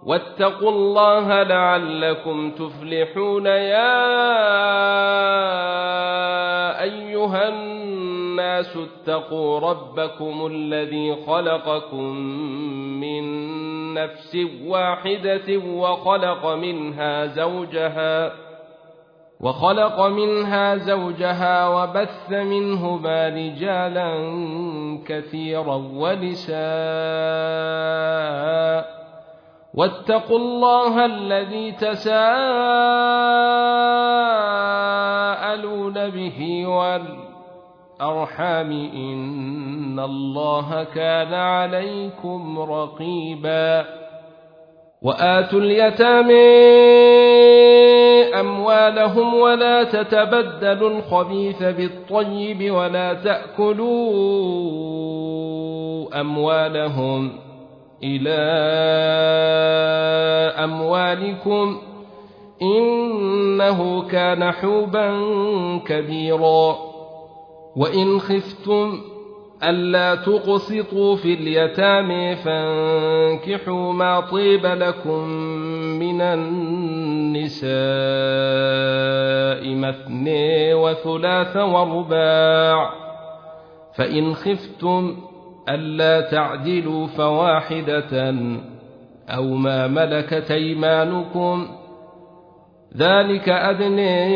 واتقوا الله لعلكم تفلحون. يا أيها الناس اتقوا ربكم الذي خلقكم من نفس واحدة وخلق منها زوجها وبث منهما رجالا كثيرا ونساء واتقوا الله الذي تساءلون به والأرحام إن الله كان عليكم رقيبا. وآتوا اليتامى أموالهم ولا تتبدلوا الخبيث بالطيب ولا تأكلوا أموالهم إلى أموالكم إنه كان حوبا كبيرا. وإن خفتم ألا تقسطوا في اليتامى فانكحوا ما طيب لكم من النساء مثنى وثلاث ورباع، فإن خفتم ألا تعدلوا فواحدة أو ما ملكت أيمانكم ذلك أدنى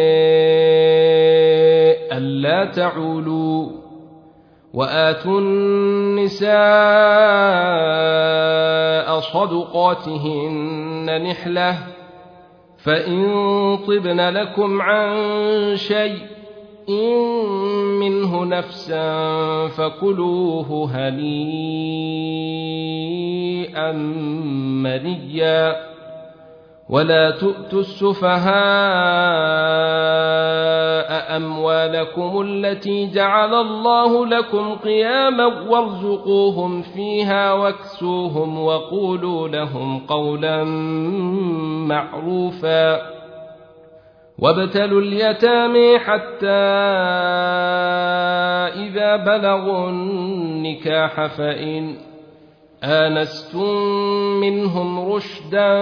ألا تعولوا. وآتوا النساء صدقاتهن نحلة فإن طبن لكم عن شيء منه نفسا فكلوه هنيئا مريا. ولا تؤتوا السفهاء أموالكم التي جعل الله لكم قياما وارزقوهم فيها واكسوهم وقولوا لهم قولا معروفا. وابتلوا اليتامى حتى إذا بلغوا النكاح فإن آنستم منهم رشدا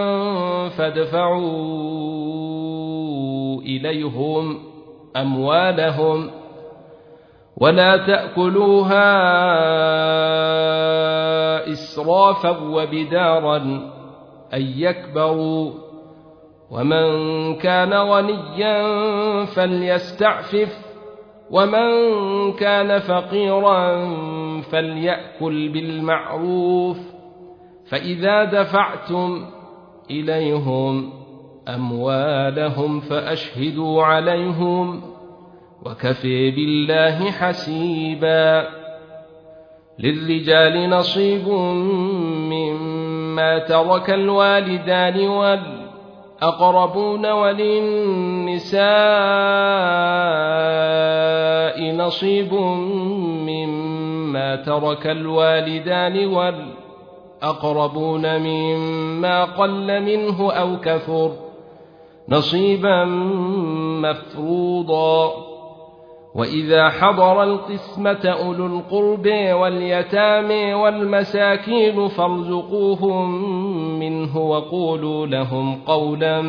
فادفعوا إليهم أموالهم ولا تأكلوها إسرافا وبدارا أن يكبروا. ومن كان غنيا فليستعفف ومن كان فقيرا فليأكل بالمعروف. فإذا دفعتم إليهم أموالهم فأشهدوا عليهم وكفى بالله حسيبا. للرجال نصيب مما ترك الوالدان والأقربون وللنساء نصيب مما ترك الوالدان والأقربون مما قل منه أو كثر نصيبا مفروضا. وإذا حضر القسمة أولو القرب واليتامى والمساكين فارزقوهم منه وقولوا لهم قولا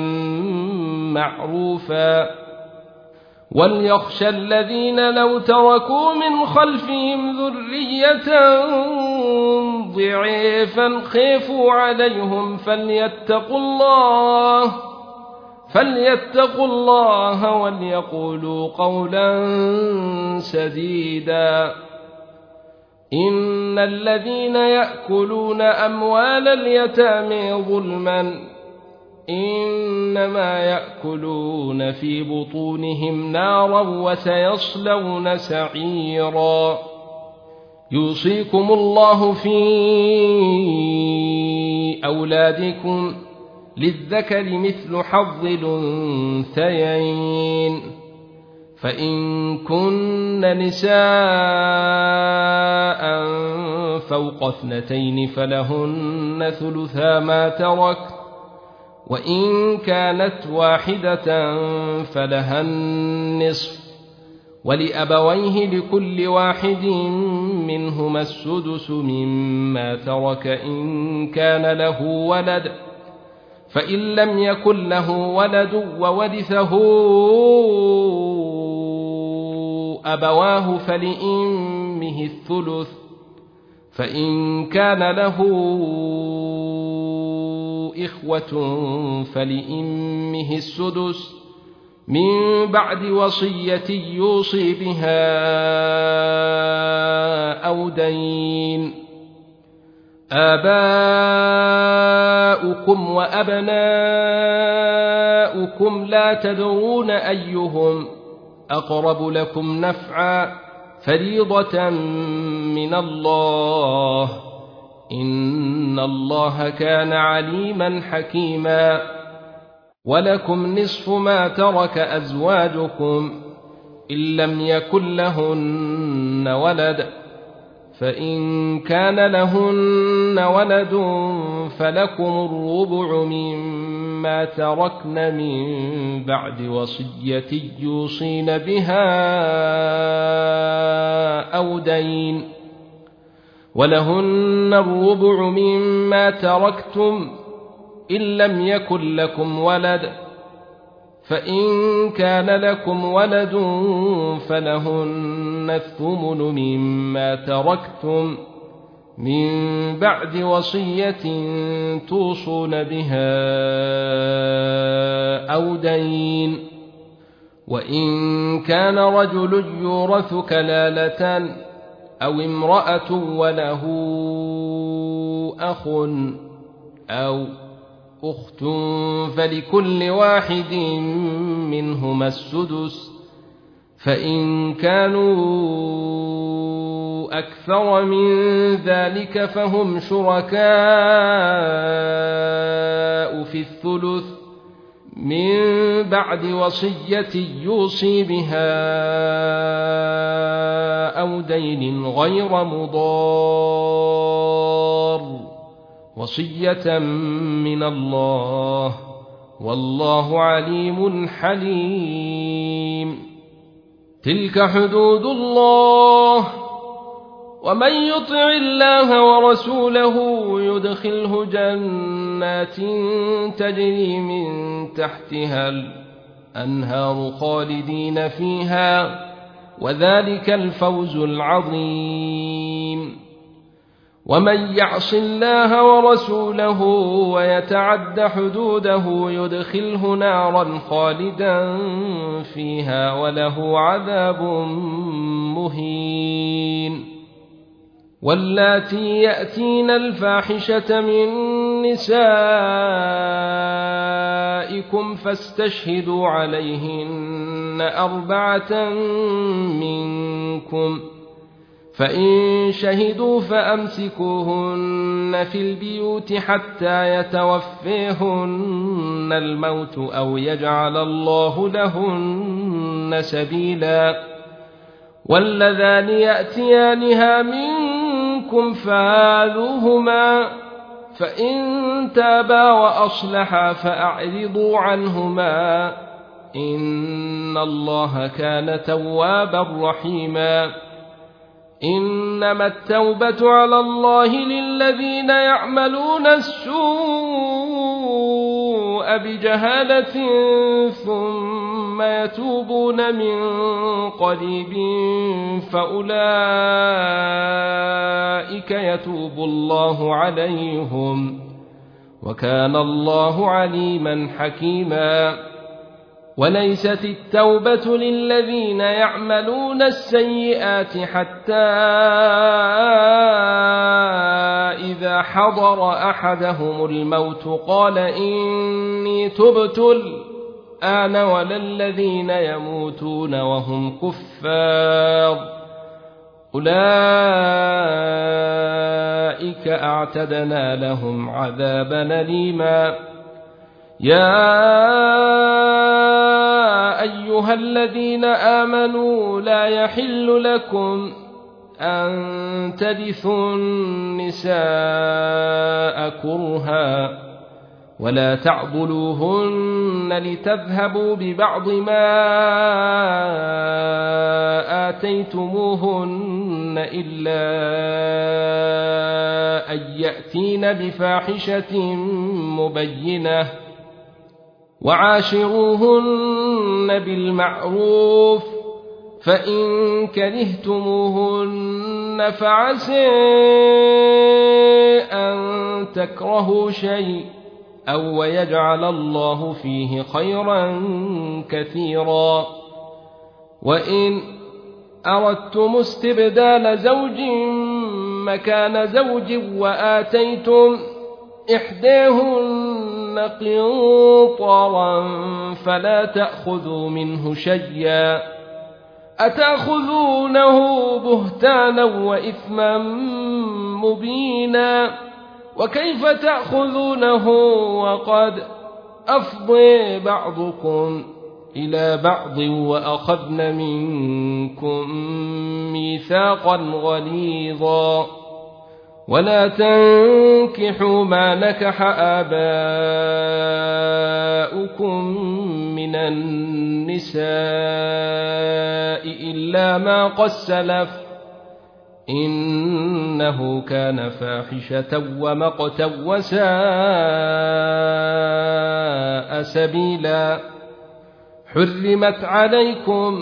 معروفا. وليخشى الذين لو تركوا من خلفهم ذرية ضعيفا خافوا عليهم فليتقوا الله وليقولوا قولا سديدا. إن الذين يأكلون أموال اليتامى ظلما إنما يأكلون في بطونهم نارا وسيصلون سعيرا. يوصيكم الله في أولادكم للذكر مثل حظ الأنثيين. فإن كن نساء فوق 2 فلهن ثلثا ما ترك وإن كانت واحدة فلها النصف ولأبويه لكل واحد منهما السدس مما ترك إن كان له ولد، فإن لم يكن له ولد وورثه أبواه فلأمه الثلث، فإن كان له إخوة فلأمه السدس من بعد وصية يوصي بها أو دين. آباؤكم وأبناؤكم لا تدرون أيهم أقرب لكم نفعا فريضة من الله إن الله كان عليما حكيما. ولكم نصف ما ترك أزواجكم إن لم يكن لهن ولد، فإن كان لهن ولد فلكم الربع مما تركن من بعد وصية يوصين بها أو دين. ولهن الربع مما تركتم إن لم يكن لكم ولد، فإن كان لكم ولد فلهن الثمن مما تركتم من بعد وصية توصون بها أو دين. وإن كان رجل يورث كلالة أو امرأة وله أخ أو أخت فلكل واحد منهما السدس، فإن كانوا أكثر من ذلك فهم شركاء في الثلث من بعد وصية يوصي بها أو دين غير مضار، وصية من الله والله عليم حليم. تلك حدود الله، ومن يطع الله ورسوله يدخله جنات تجري من تحتها الأنهار خالدين فيها، وذلك الفوز العظيم. ومن يعص الله ورسوله ويتعد حدوده يدخله نارا خالدا فيها وله عذاب مهين. واللاتي يأتين الفاحشة من نسائكم فاستشهدوا عليهن 4 منكم، فإن شهدوا فأمسكوهن في البيوت حتى يتوفيهن الموت أو يجعل الله لهن سبيلا. واللذان يأتيانها منكم فآذوهما، فإن تابا وأصلحا فأعرضوا عنهما إن الله كان توابا رحيما. إنما التوبة على الله للذين يعملون السوء بجهالة ثم يتوبون من قريب فأولئك يتوب الله عليهم وكان الله عليما حكيما. وليست التوبة للذين يعملون السيئات حتى إذا حضر أحدهم الموت قال إني تبت الآن ولا الذين يموتون وهم كفار أولئك أعتدنا لهم عذابا أليما. يا أيها الذين آمنوا لا يحل لكم أن ترثوا النساء كرها ولا تعضلوهن لتذهبوا ببعض ما آتيتموهن إلا أن يأتين بفاحشة مبينة وعاشروهن بالمعروف فإن كرهتموهن فعسى أن تكرهوا شيء أو يجعل الله فيه خيرا كثيرا وإن أردتم استبدال زوج مكان زوج وآتيتم إحداهن قنطارا فلا تأخذوا منه شيئا أتأخذونه بهتانا وإثما مبينا وكيف تأخذونه وقد أفضى بعضكم إلى بعض وأخذن منكم ميثاقا غليظا ولا تنكحوا ما نكح آباؤكم من النساء إلا ما قد سلف إنه كان فاحشة ومقتا وساء سبيلا حرمت عليكم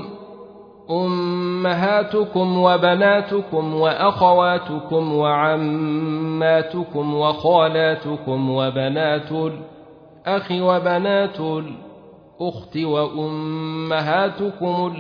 أمهاتكم وبناتكم وأخواتكم وعماتكم وخالاتكم وبنات الأخ وبنات الأخت وأمهاتكم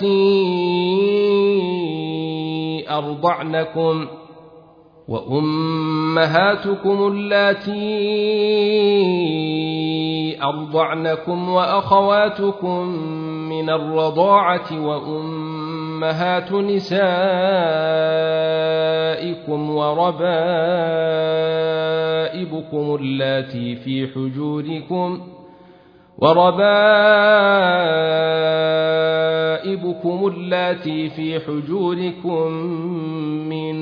اللاتي أرضعنكم وأخواتكم من الرضاعة وأمهات نسائكم وربائبكم اللاتي في حجوركم من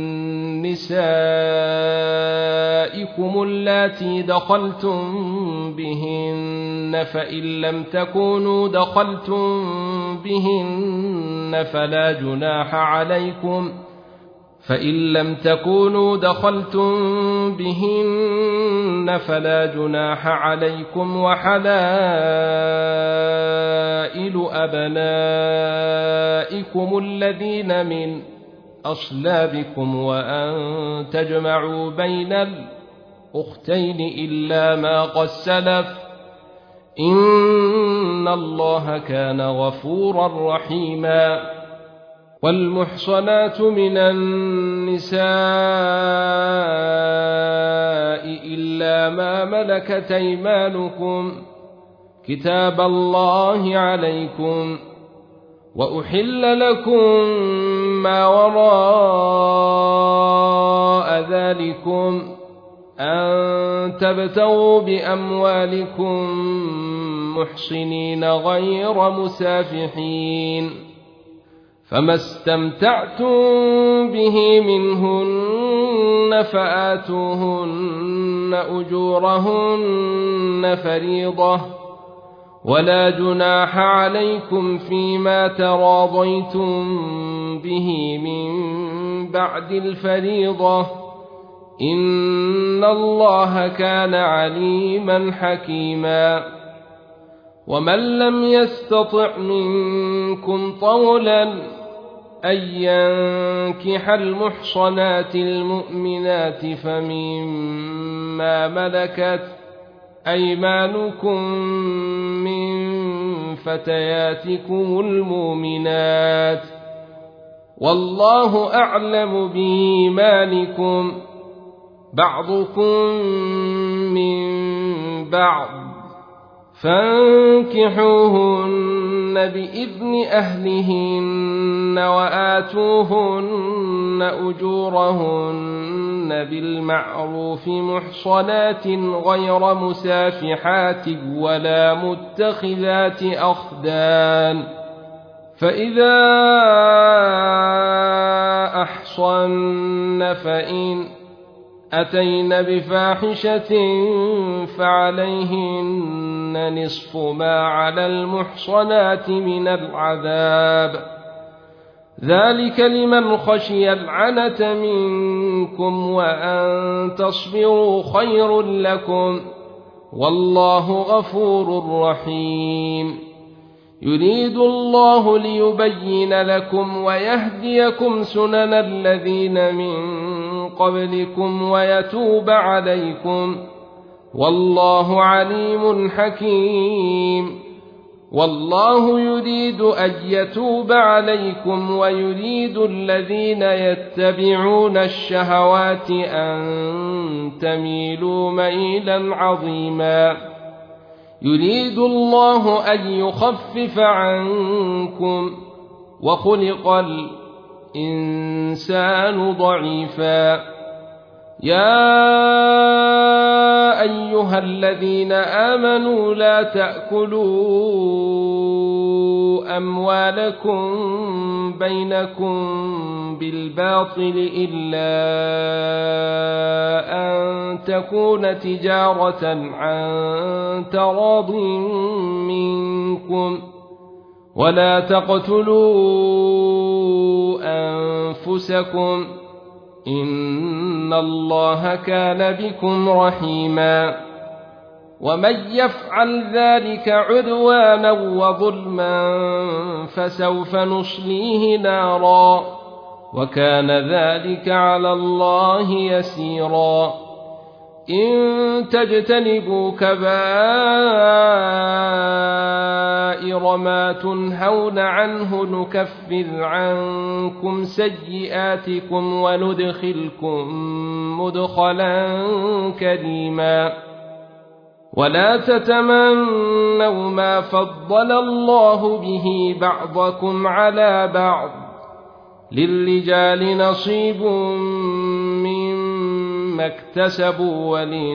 نسائكم اللاتي دخلتم بهن فإن لم تكونوا دخلتم بهن فلا جناح عليكم وحلائل أبنائكم الذين من أصلابكم وأن تجمعوا بين الأختين إلا ما قد سلف إن الله كان غفورا رحيما والمحصنات من النساء إلا ما ملكت أيمانكم كتاب الله عليكم وأحل لكم ما وراء ذلكم أن تبتغوا بأموالكم محصنين غير مسافحين فما استمتعتم به منهن فآتوهن أجورهن فريضة ولا جناح عليكم فيما تراضيتم به من بعد الفريضة إن الله كان عليما حكيما ومن لم يستطع منكم طولا أن ينكح المحصنات المؤمنات فمما ملكت أيمانكم من فتياتكم المؤمنات والله أعلم بإيمانكم بعضكم من بعض فانكحوهن بإذن أهلهن وآتوهن أجورهن بالمعروف محصنات غير مسافحات ولا متخذات أخدان فإذا أحصن فإن أتين بفاحشة فعليهن نصف ما على المحصنات من العذاب ذلك لمن خشي العنة منكم وأن تصبروا خير لكم والله غفور رحيم يريد الله ليبين لكم ويهديكم سنن الذين من قبلكم ويتوب عليكم والله عليم حكيم والله يريد أن يتوب عليكم ويريد الذين يتبعون الشهوات أن تميلوا ميلا عظيما يريد الله أن يخفف عنكم وخلق الإنسان ضعيفا يا أيها الذين آمنوا لا تأكلوا أموالكم بينكم بالباطل إلا أن تكون تجارة عن تراض منكم ولا تقتلوا أنفسكم إن الله كان بكم رحيما ومن يفعل ذلك عدوانا وظلما فسوف نصليه نارا وكان ذلك على الله يسيرا إن تجتنبوا كبائر ما تنهون عنه نكفر عنكم سيئاتكم وندخلكم مدخلا كريما ولا تتمنوا ما فضل الله به بعضكم على بعض للرجال نصيب مما اكتسبوا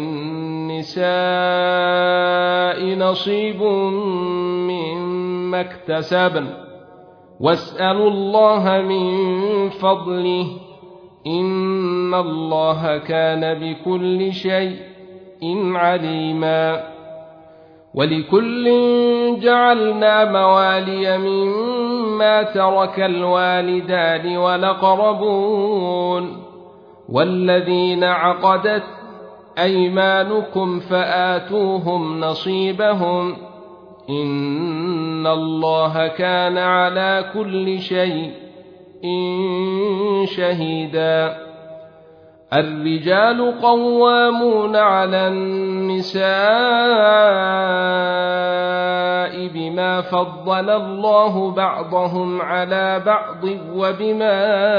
وللنساء نصيب مما اكتسبن واسألوا الله من فضله إن الله كان بكل شيء عليما ولكل جعلنا موالي مما ترك الوالدان والأقربون والذين عقدت أيمانكم فآتوهم نصيبهم إن الله كان على كل شيء شهيدا الرجال قوامون على النساء بما فضل الله بعضهم على بعض وبما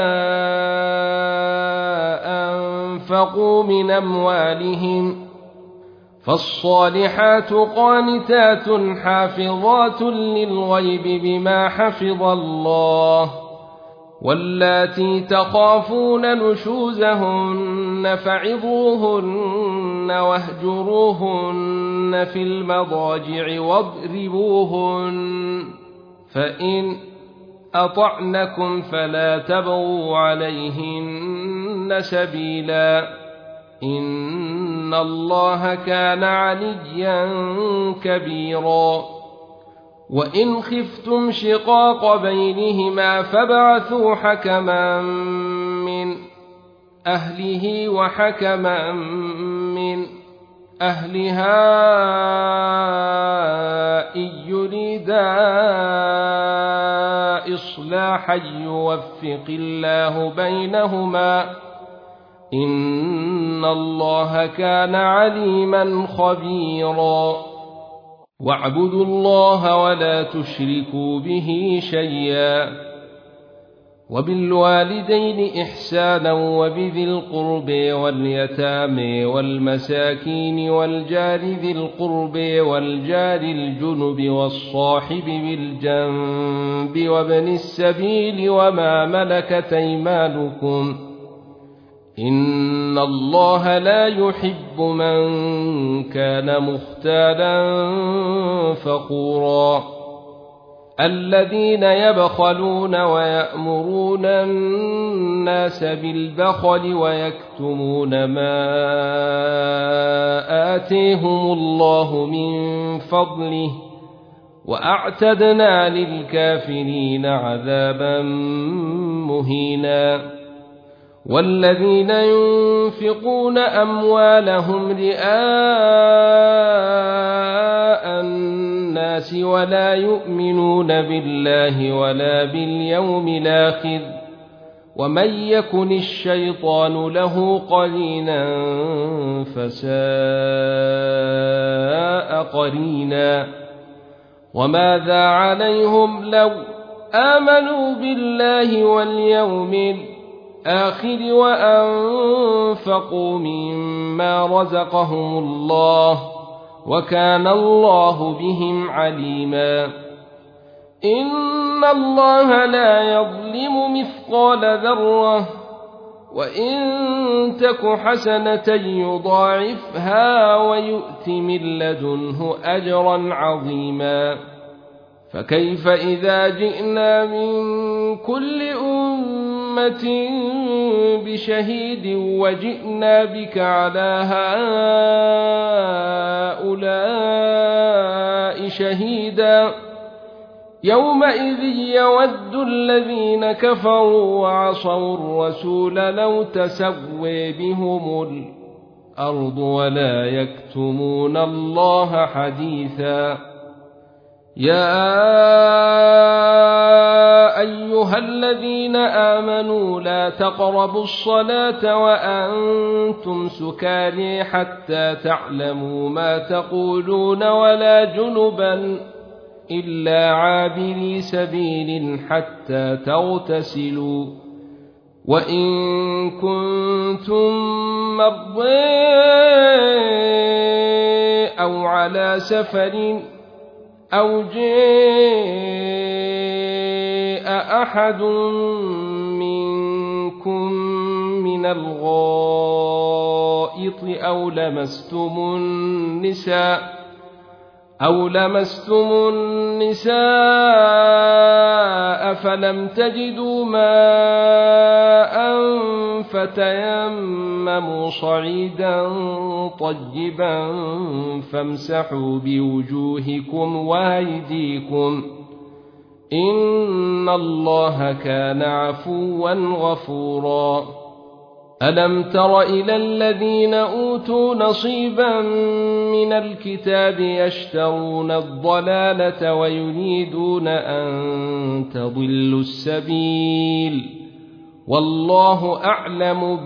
أنفقوا من أموالهم فالصالحات قانتات حافظات للغيب بما حفظ الله واللاتي تخافون نشوزهن فعظوهن واهجروهن في المضاجع واضربوهن فإن أطعنكم فلا تبغوا عليهن سبيلا إن الله كان عليا كبيرا وإن خفتم شقاق بينهما فابعثوا حكما من أهله وحكما من أهلها إن يريدا إصلاحا يوفق الله بينهما إن الله كان عليما خبيرا واعبدوا الله ولا تشركوا به شيئا وبالوالدين إحسانا وبذي القرب واليتامى والمساكين والجار ذي القرب والجار الجنب والصاحب بالجنب وابن السبيل وما ملكت أيمانكم إن الله لا يحب من كان مختالا فخورا الذين يبخلون ويأمرون الناس بالبخل ويكتمون ما آتيهم الله من فضله وأعتدنا للكافرين عذابا مهينا والذين ينفقون أموالهم رئاء الناس ولا يؤمنون بالله ولا باليوم الآخر ومن يكن الشيطان له قرينا فساء قرينا وماذا عليهم لو آمنوا بالله واليوم الآخر وأنفقوا مما رزقهم الله وكان الله بهم عليما إن الله لا يظلم مثقال ذرة وإن تك حسنة يضاعفها ويؤت من لدنه أجرا عظيما فكيف إذا جئنا من كل أمة بشهيد وجئنا بك على هؤلاء شهيدا يومئذ يود الذين كفروا وعصوا الرسول لو تسوي بهم الأرض ولا يكتمون الله حديثا يا أيها الذين آمنوا لا تقربوا الصلاة وأنتم سكارى حتى تعلموا ما تقولون ولا جنبا إلا عابري سبيل حتى تغتسلوا وإن كنتم مرضى أو على سفر أو جاء أحد منكم من الغائط أو لمستم النساء فلم تجدوا ماء فتيمموا صعيدا طيبا فامسحوا بوجوهكم وأيديكم إن الله كان عفوا غفورا ألم تر إلى الذين أوتوا نصيبا من الكتاب يشترون الضلالة ويريدون أن تضلوا السبيل والله أعلم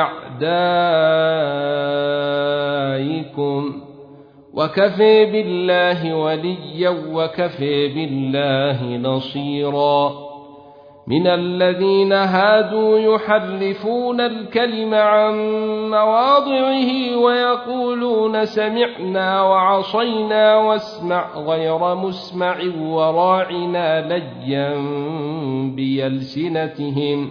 بأعدائكم وكفى بالله وليا وكفى بالله نصيرا من الذين هادوا يحرفون الكلم عن مواضعه ويقولون سمعنا وعصينا واسمع غير مسمع وراعنا ليا بألسنتهم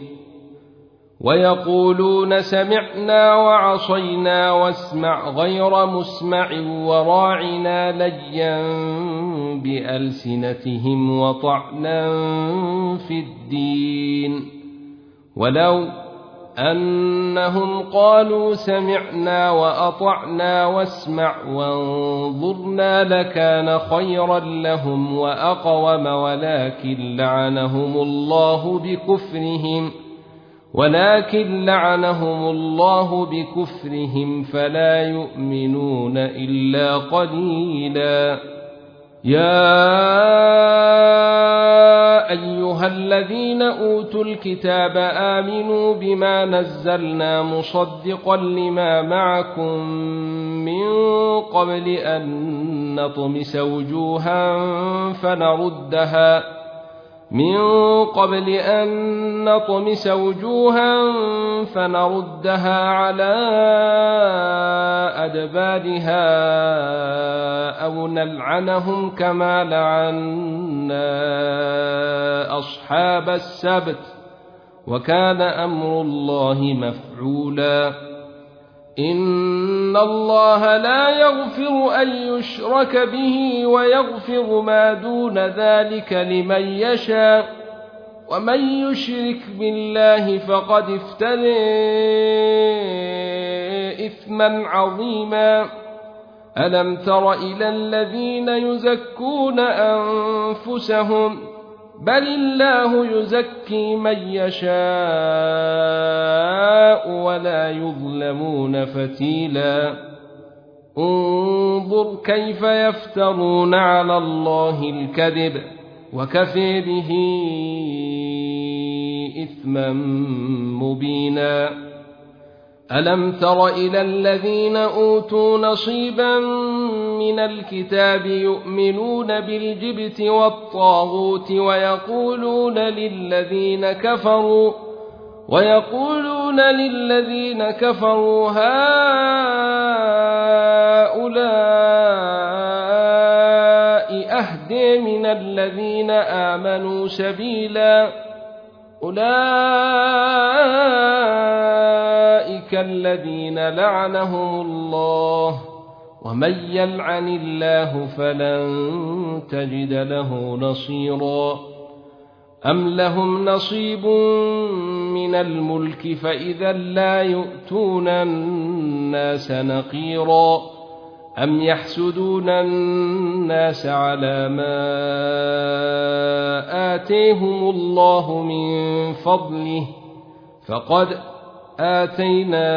ويقولون سمعنا وعصينا واسمع غير مسمع وراعنا ليا بألسنتهم وطعنا في الدين ولو أنهم قالوا سمعنا وأطعنا واسمع وانظرنا لكان خيرا لهم وأقوم ولكن لعنهم الله بكفرهم فلا يؤمنون إلا قليلا يا أيها الذين أوتوا الكتاب آمنوا بما نزلنا مصدقا لما معكم من قبل أن نطمس وجوها فنردها على أدبارها أو نلعنهم كما لعنا أصحاب السبت وكان أمر الله مفعولا إن إن الله لا يغفر أن يشرك به ويغفر ما دون ذلك لمن يشاء ومن يشرك بالله فقد افترى إثما عظيما ألم تر إلى الذين يزكون أنفسهم بل الله يزكي من يشاء ولا يظلمون فتيلا انظر كيف يفترون على الله الكذب وكفى به إثما مبينا ألم تر إلى الذين أوتوا نصيبا من الكتاب يؤمنون بالجبت والطاغوت ويقولون للذين كفروا هؤلاء أهدى من الذين آمنوا سبيلا أولئك الذين لعنهم الله ومن يلعن الله فلن تجد له نصيرا أم لهم نصيب من الملك فإذا لا يؤتون الناس نقيرا أم يحسدون الناس على ما آتيهم الله من فضله فقد آتينا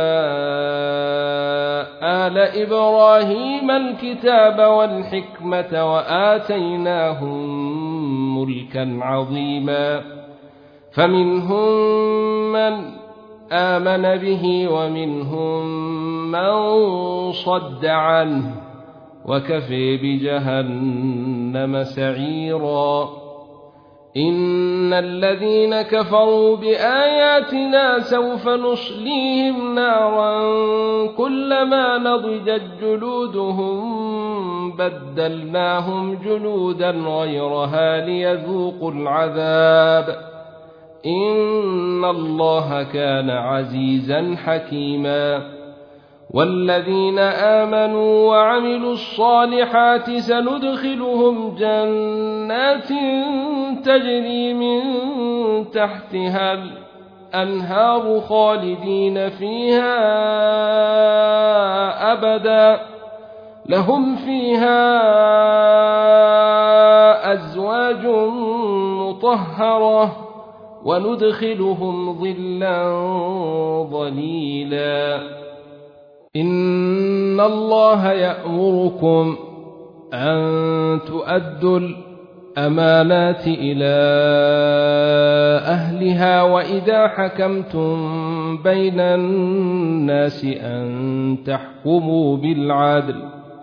آل إبراهيم الكتاب والحكمة وآتيناهم ملكا عظيما فمنهم من آمن به ومنهم من صد عنه وكفى بجهنم سعيرا إن الذين كفروا بآياتنا سوف نصليهم نارا كلما نضجت جلودهم بدلناهم جلودا غيرها ليذوقوا العذاب إن الله كان عزيزا حكيما والذين آمنوا وعملوا الصالحات سندخلهم جنات تجري من تحتها الأنهار خالدين فيها أبدا لهم فيها أزواج مطهرة وندخلهم ظلا ظليلا إن الله يأمركم أن تؤدوا الأمانات إلى أهلها وإذا حكمتم بين الناس أن تحكموا بالعدل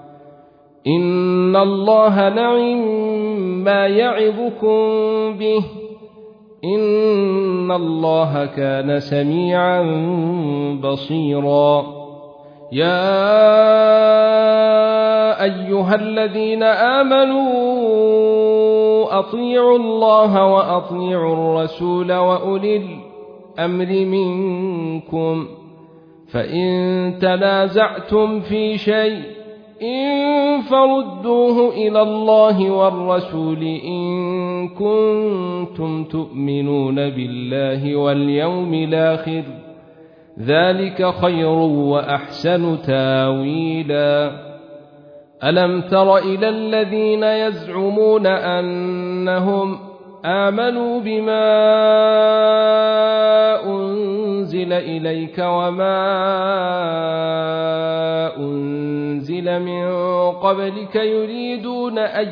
إن الله نعم ما يعظكم به إن الله كان سميعا بصيرا يا أيها الذين آمنوا أطيعوا الله وأطيعوا الرسول وأولي الأمر منكم فإن تنازعتم في شيء فردوه إلى الله والرسول إن كنتم تؤمنون بالله واليوم الآخر ذلك خير وأحسن تاويلا ألم تر إلى الذين يزعمون أنهم آمنوا بما أنزل إليك وما أنزل من قبلك يريدون أن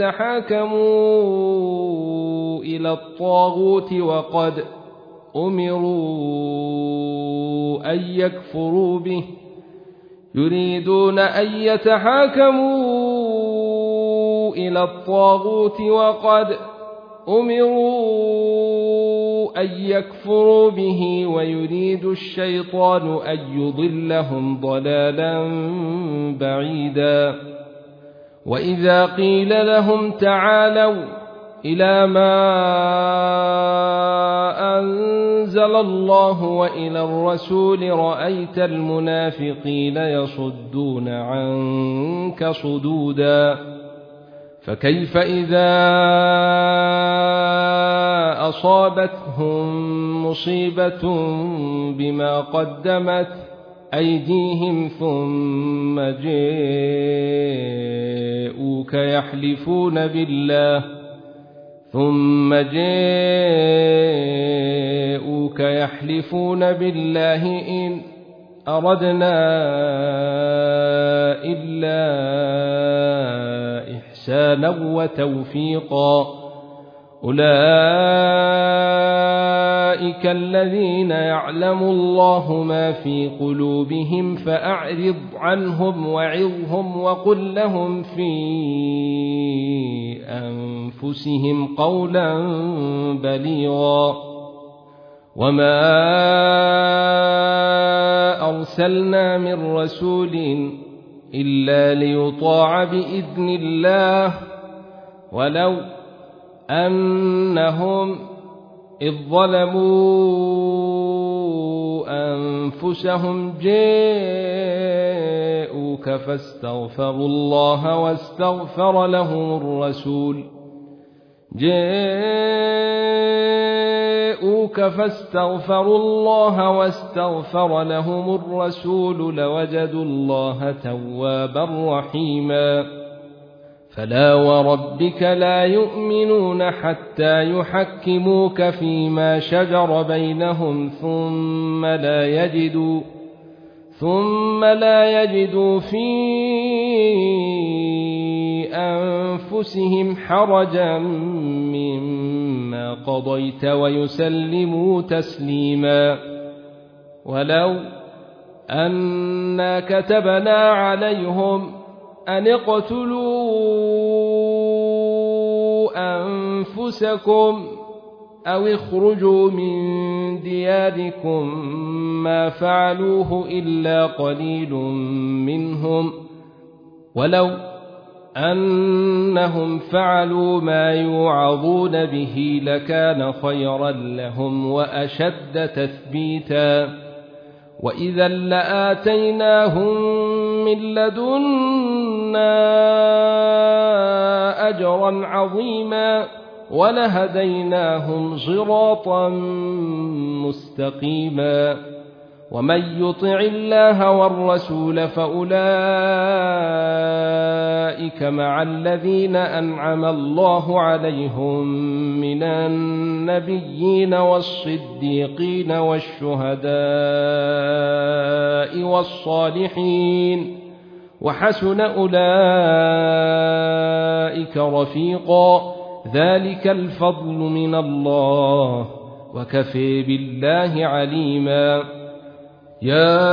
يتحاكموا إلى الطاغوت وقد أمروا أن يكفروا به يريدون أن يتحاكموا إلى الطاغوت وقد أمروا أن يكفروا به ويريد الشيطان أن يضلهم ضلالا بعيدا وإذا قيل لهم تعالوا إلى ما أنزل الله وإلى الرسول رأيت المنافقين يصدون عنك صدودا فكيف إذا أصابتهم مصيبة بما قدمت أيديهم ثم جاءوك يحلفون بالله إن أردنا إلا إحسانا وتوفيقا أولئك الذين يعلم الله ما في قلوبهم فأعرض عنهم وعظهم وقل لهم في أنفسهم قولا بليغا وما أرسلنا من رسول إلا ليطاع بإذن الله ولو أنهم إذ ظلموا أنفسهم جاءوك فاستغفروا الله واستغفر لهم الرسول لوجدوا الله توابا رحيما فلا وربك لا يؤمنون حتى يحكموك فيما شجر بينهم ثم لا يجدوا في أنفسهم حرجا مما قضيت ويسلموا تسليما ولو أنا كتبنا عليهم أن اقتلوا أنفسكم أو اخرجوا من دياركم ما فعلوه إلا قليل منهم ولو أنهم فعلوا ما يوعظون به لكان خيرا لهم وأشد تثبيتا وإذا لآتيناهم من لدنا أجرا عظيما ولهديناهم صراطا مستقيما ومن يطع الله والرسول فأولئك مع الذين أنعم الله عليهم من النبيين والصديقين والشهداء والصالحين وحسن أولئك رفيقا ذلك الفضل من الله وكفى بالله عليما يا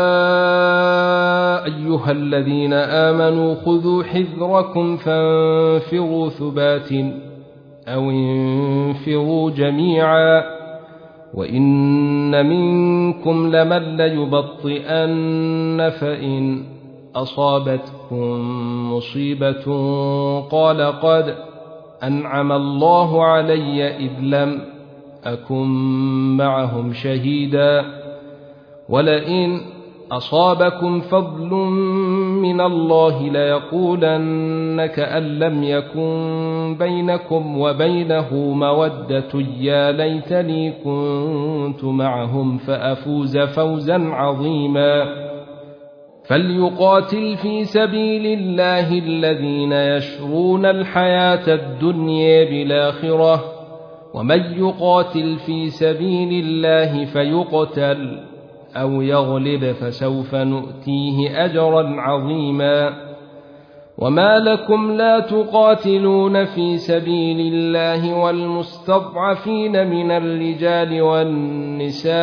أيها الذين آمنوا خذوا حذركم فانفروا ثبات أو انفروا جميعا وإن منكم لمن ليبطئن فإن أصابتكم مصيبة قال قد أنعم الله علي إذ لم أكن معهم شهيدا ولئن أصابكم فضل من الله ليقولن كأن لم يكن بينكم وبينه مودة يا ليتني كنت معهم فأفوز فوزا عظيما فليقاتل في سبيل الله الذين يشرون الحياة الدنيا بالآخرة ومن يقاتل في سبيل الله فيقتل أو يغلب فسوف نؤتيه أجرا عظيما وما لكم لا تقاتلون في سبيل الله والمستضعفين من الرجال والنساء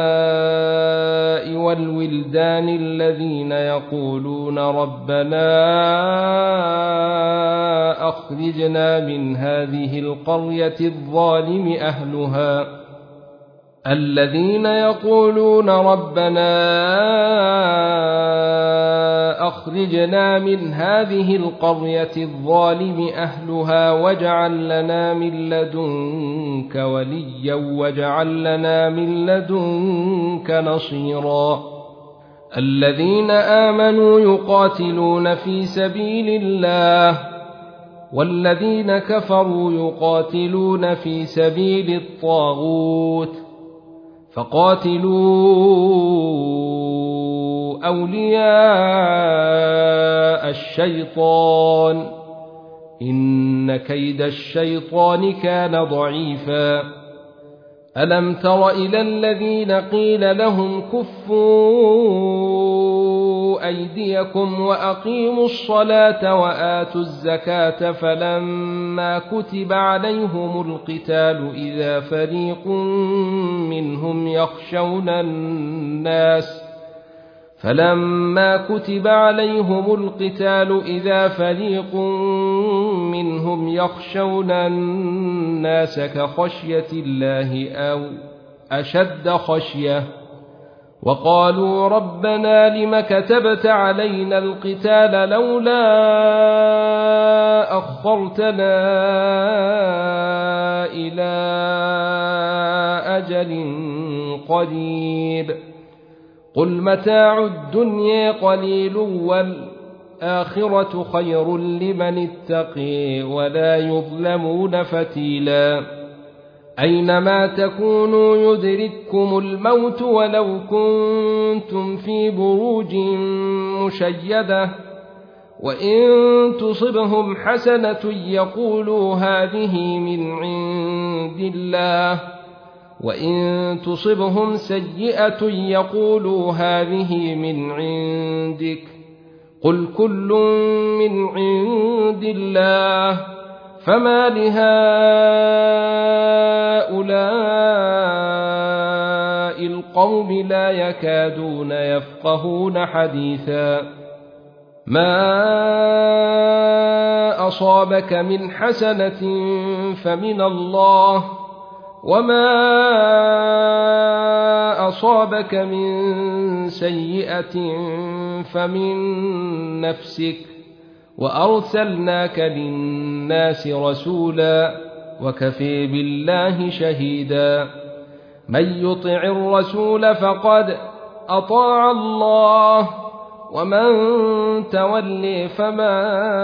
والولدان الذين يقولون ربنا أخرجنا من هذه القرية الظالم أهلها أخرجنا من هذه القرية الظالم أهلها واجعل لنا من لدنك منك وليا واجعل لنا من لدنك نصيرا الذين آمنوا يقاتلون في سبيل الله والذين كفروا يقاتلون في سبيل الطاغوت فقاتلوا أولياء الشيطان إن كيد الشيطان كان ضعيفا ألم تر إلى الذين قيل لهم كفوا أيديكم وأقيموا الصلاة وآتوا الزكاة فلما كتب عليهم القتال إذا فريق منهم يخشون الناس كخشية الله أو أشد خشية وقالوا ربنا لم كتبت علينا القتال لولا أخرتنا إلى أجل قريب قل متاع الدنيا قليل والآخرة خير لمن اتقي ولا يظلمون فتيلا أينما تكونوا يدرككم الموت ولو كنتم في بروج مشيدة وإن تصبهم حسنة يقولوا هذه من عند الله وإن تصبهم سيئة يقولوا هذه من عندك قل كل من عند الله فما لهؤلاء القوم لا يكادون يفقهون حديثا ما أصابك من حسنة فمن الله وما أصابك من سيئة فمن نفسك وأرسلناك للناس رسولا وكفى بالله شهيدا من يطع الرسول فقد أطاع الله ومن تولي فما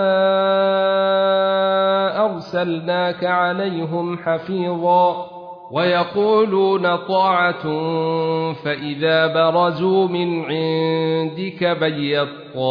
أرسلناك عليهم حفيظا ويقولون طاعة فإذا برزوا من عندك بيت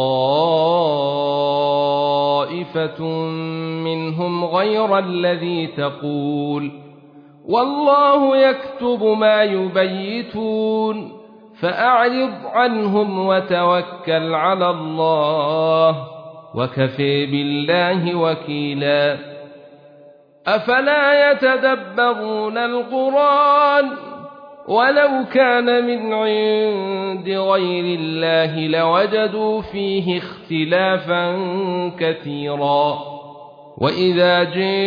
طائفة منهم غير الذي تقول والله يكتب ما يبيتون فأعرض عنهم وتوكل على الله وكفى بالله وكيلا أفلا يتدبرون القرآن ولو كان من عند غير الله لوجدوا فيه اختلافا كثيرا وإذا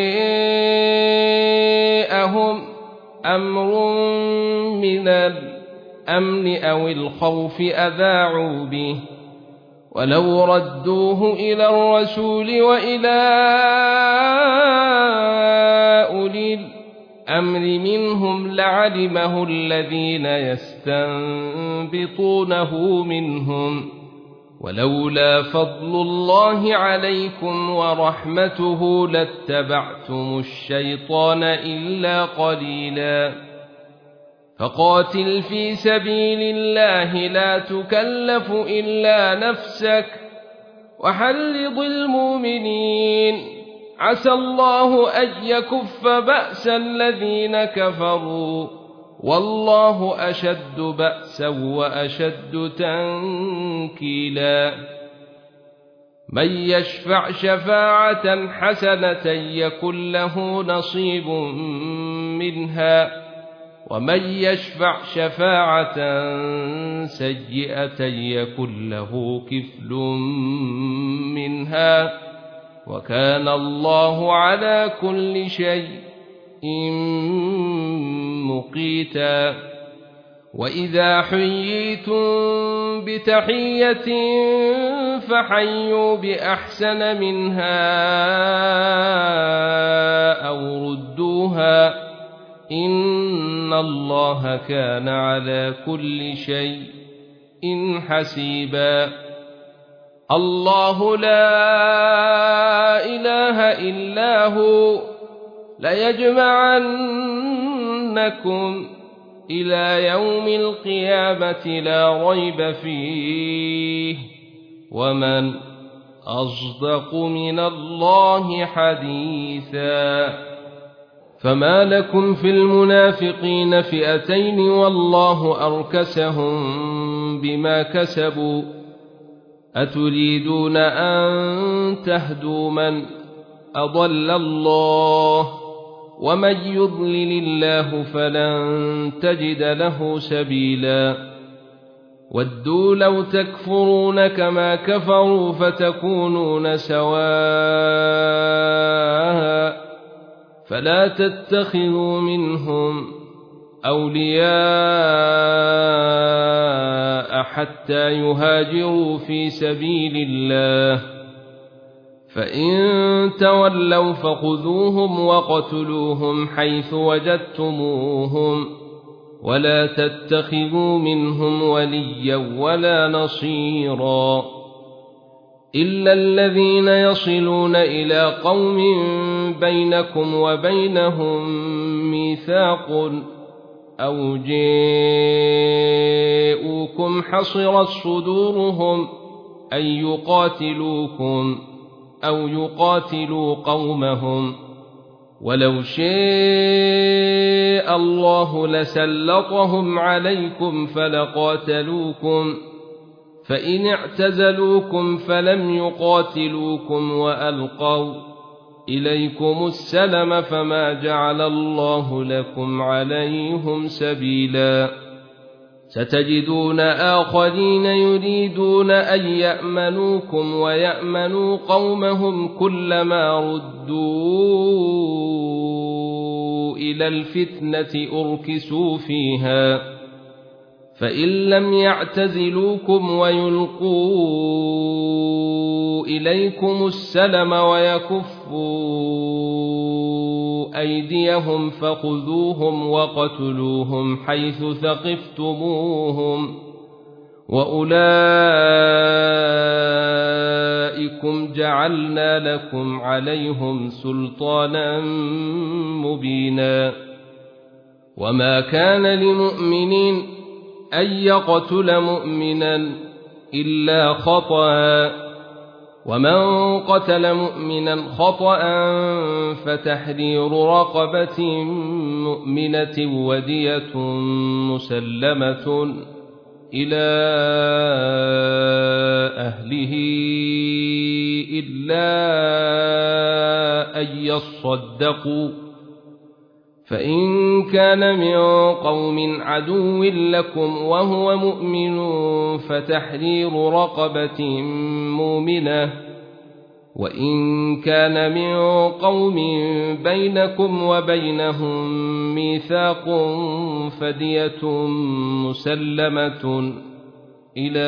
جاءهم أمر من الأمن أو الخوف أذاعوا به ولو ردوه إلى الرسول وإلى أولي الأمر منهم لعلمه الذين يستنبطونه منهم ولولا فضل الله عليكم ورحمته لاتبعتم الشيطان إلا قليلا فقاتل في سبيل الله لا تكلف إلا نفسك وحرض المؤمنين عسى الله أن يكف بأس الذين كفروا والله أشد بأسا وأشد تنكيلا من يشفع شفاعة حسنة يكن له نصيب منها ومن يشفع شفاعة سيئة يكن له كفل منها وكان الله على كل شيء مقيتا وإذا حييتم بتحية فحيوا بأحسن منها أو ردوها إن الله كان على كل شيء حسيبا الله لا إله إلا هو ليجمعنكم إلى يوم القيامة لا ريب فيه ومن أصدق من الله حديثا فما لكم في المنافقين فئتين والله أركسهم بما كسبوا أتريدون أن تهدوا من أضل الله ومن يضلل الله فلن تجد له سبيلا ودوا لو تكفرون كما كفروا فتكونون سواء فلا تتخذوا منهم أولياء حتى يهاجروا في سبيل الله فإن تولوا فخذوهم وقتلوهم حيث وجدتموهم ولا تتخذوا منهم وليا ولا نصيرا إلا الذين يصلون إلى قوم بينكم وبينهم ميثاق أو جاءوكم حصرت صدورهم أن يقاتلوكم أو يقاتلوا قومهم ولو شاء الله لسلطهم عليكم فلقاتلوكم فإن اعتزلوكم فلم يقاتلوكم وألقوا إليكم السلم فما جعل الله لكم عليهم سبيلا ستجدون آخرين يريدون أن يأمنوكم ويأمنوا قومهم كلما ردوا إلى الفتنة أركسوا فيها فإن لم يعتزلوكم ويلقوا إليكم السلم ويكفوا أيديهم فخذوهم وقتلوهم حيث ثقفتموهم وأولئكم جعلنا لكم عليهم سلطانا مبينا وما كان لمؤمن أن يقتل مؤمنا إلا خطأ ومن قتل مؤمنا خطأ فتحرير رقبة مؤمنة ودية مسلمة إلى أهله إلا أن يصدقوا فإن كان من قوم عدو لكم وهو مؤمن فتحرير رقبة مؤمنة وإن كان من قوم بينكم وبينهم ميثاق فدية مسلمة إلى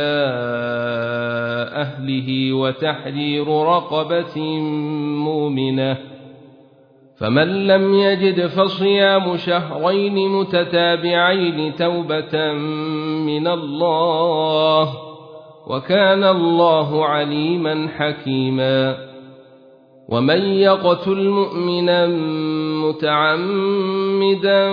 أهله وتحرير رقبة مؤمنة فمن لم يجد فصيام شهرين متتابعين توبة من الله وكان الله عليما حكيما ومن يقتل مؤمنا متعمدا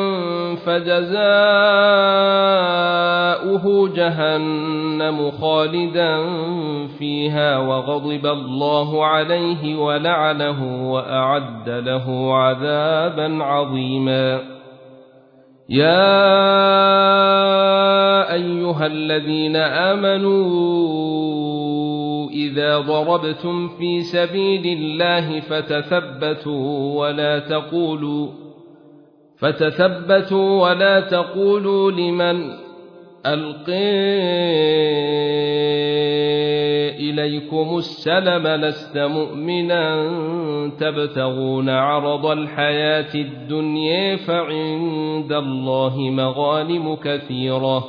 فجزاؤه جهنم خالدا فيها وغضب الله عليه ولعنه وأعد له عذابا عظيما يا أيها الذين آمنوا إذا ضربتم في سبيل الله فتثبتوا ولا تقولوا لمن ألقي إليكم السلم لست مؤمنا تبتغون عرض الحياة الدنيا فعند الله مغانم كثيرة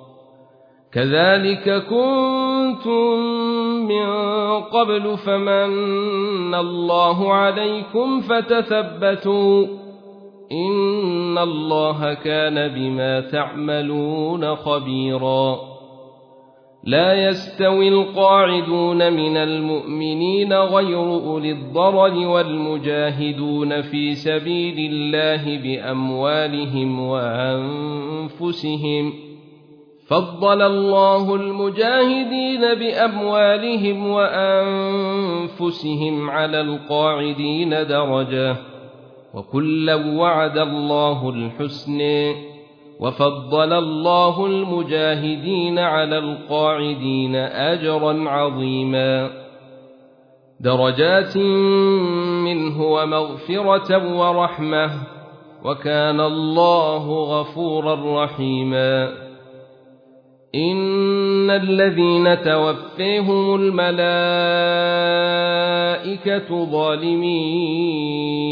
كذلك كنتم من قبل فمن الله عليكم فتثبتوا إن الله كان بما تعملون خبيرا لا يستوي القاعدون من المؤمنين غير أولي الضرر والمجاهدون في سبيل الله بأموالهم وأنفسهم فضل الله المجاهدين بأموالهم وأنفسهم على القاعدين درجة وكلا وعد الله الحسن وفضل الله المجاهدين على القاعدين أجرا عظيما درجات منه ومغفرة ورحمة وكان الله غفورا رحيما إن الذين توفيهم الملائكة ظالمي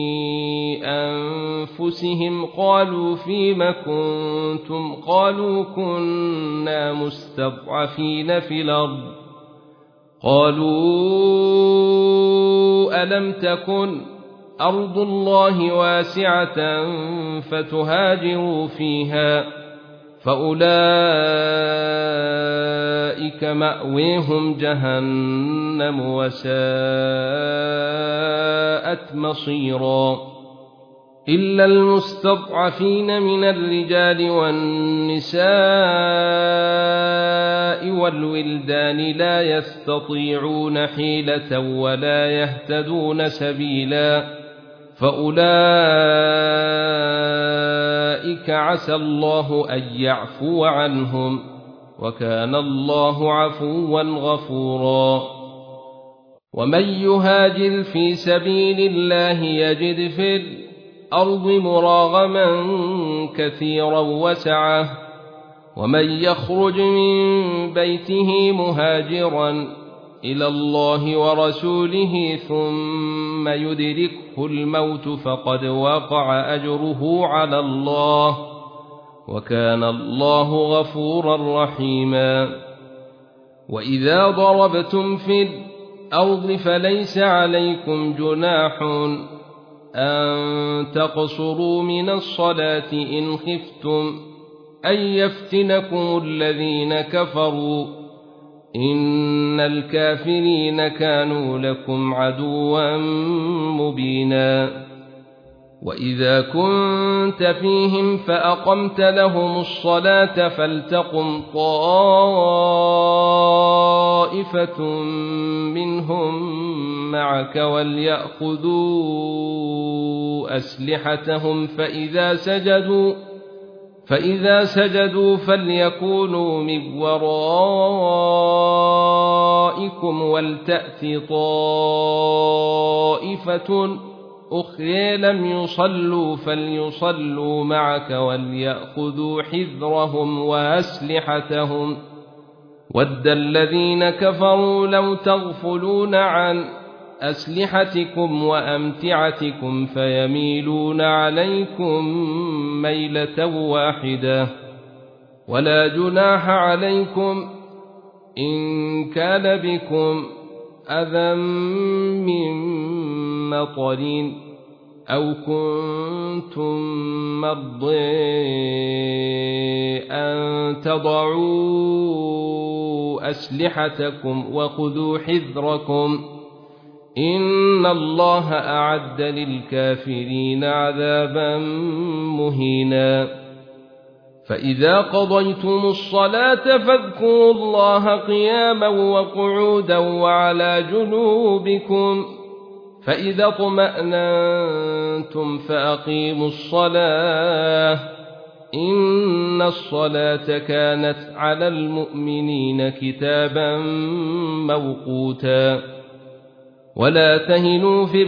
أنفسهم قالوا فيم كنتم قالوا كنا مستضعفين في الأرض قالوا ألم تكن أرض الله واسعة فتهاجروا فيها فأولئك مأويهم جهنم وساءت مصيرا إلا المستضعفين من الرجال والنساء والولدان لا يستطيعون حيلة ولا يهتدون سبيلا فأولئك عسى الله أن يعفو عنهم وكان الله عفوا غفورا ومن يهاجر في سبيل الله يجد في الأرض مراغما كثيرا وسعة ومن يخرج من بيته مهاجرا إلى الله ورسوله ثم يدركه الموت فقد وقع أجره على الله وكان الله غفورا رحيما وإذا ضربتم في الأرض فليس عليكم جناح أن تقصروا من الصلاة إن خفتم أن يفتنكم الذين كفروا إن الكافرين كانوا لكم عدوا مبينا وإذا كنت فيهم فأقمت لهم الصلاة فلتقم طائفة منهم معك وليأخذوا أسلحتهم فإذا سجدوا فليكونوا من ورائكم ولتأت طائفة أخرى لم يصلوا فليصلوا معك وليأخذوا حذرهم وأسلحتهم ود الذين كفروا لو تغفلون عن أسلحتكم وأمتعتكم فيميلون عليكم ميلة واحدة ولا جناح عليكم إن كان بكم أذى من مطر أو كنتم مرضى أن تضعوا أسلحتكم وخذوا حذركم إن الله أعد للكافرين عذابا مهينا فإذا قضيتم الصلاة فاذكروا الله قياما وقعودا وعلى جنوبكم فإذا اطمأننتم فأقيموا الصلاة إن الصلاة كانت على المؤمنين كتابا موقوتا ولا تهنوا في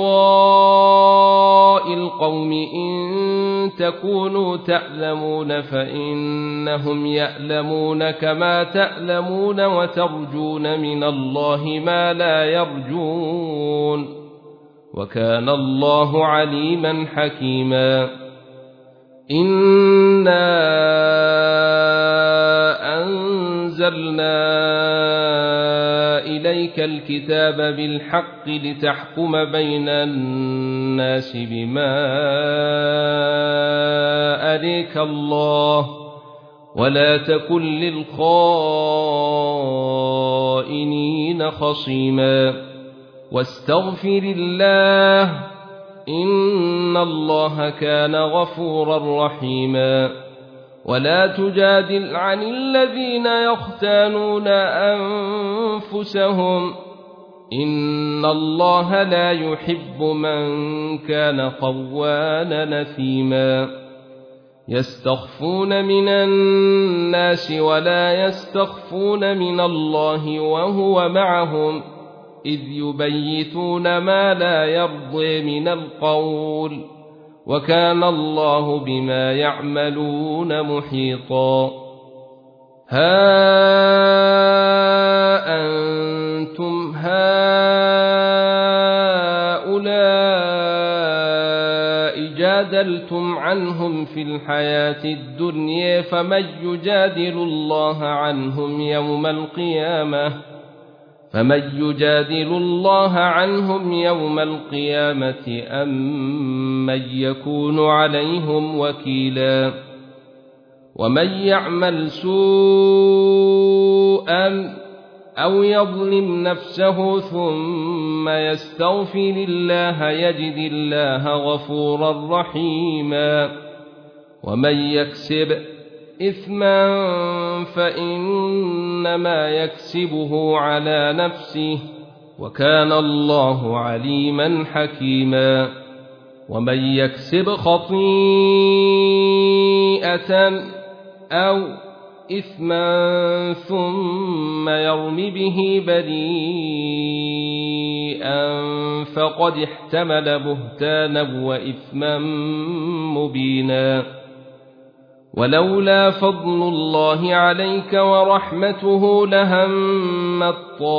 ابتغاء القوم إن تكونوا تألمون فإنهم يألمون كما تألمون وترجون من الله ما لا يرجون وكان الله عليما حكيما إنا أنزلنا إليك إليك الكتاب بالحق لتحكم بين الناس بما أريك الله ولا تكن للخائنين خصيما واستغفر الله إن الله كان غفورا رحيما ولا تجادل عن الذين يختانون أنفسهم إن الله لا يحب من كان خوانا نثيما يستخفون من الناس ولا يستخفون من الله وهو معهم إذ يبيتون ما لا يرضي من القول وكان الله بما يعملون محيطا ها أنتم هؤلاء جادلتم عنهم في الحياة الدنيا فمن يجادل الله عنهم يوم القيامة أم من يكون عليهم وكيلا ومن يعمل سوءا أو يظلم نفسه ثم يستغفر الله يجد الله غفورا رحيما ومن يكسب إثما فإنما يكسبه على نفسه وكان الله عليما حكيما ومن يكسب خطيئة أو إثما ثم يرم به بريئا فقد احتمل بهتانا وإثما مبينا ولولا فضل الله عليك ورحمته لهمت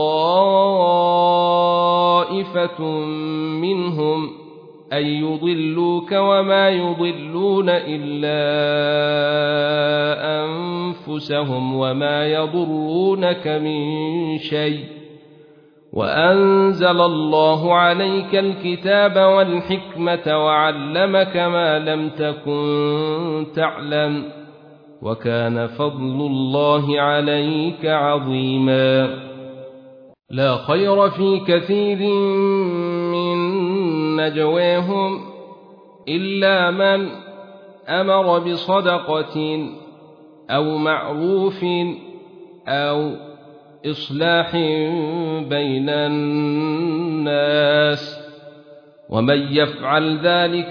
طائفة منهم أن يضلوك وما يضلون إلا أنفسهم وما يضرونك من شيء وأنزل الله عليك الكتاب والحكمة وعلمك ما لم تكن تعلم وكان فضل الله عليك عظيما لا خير في كثير من نجواهم إلا من أمر بصدقة أو معروف أو إصلاح بين الناس ومن يفعل ذلك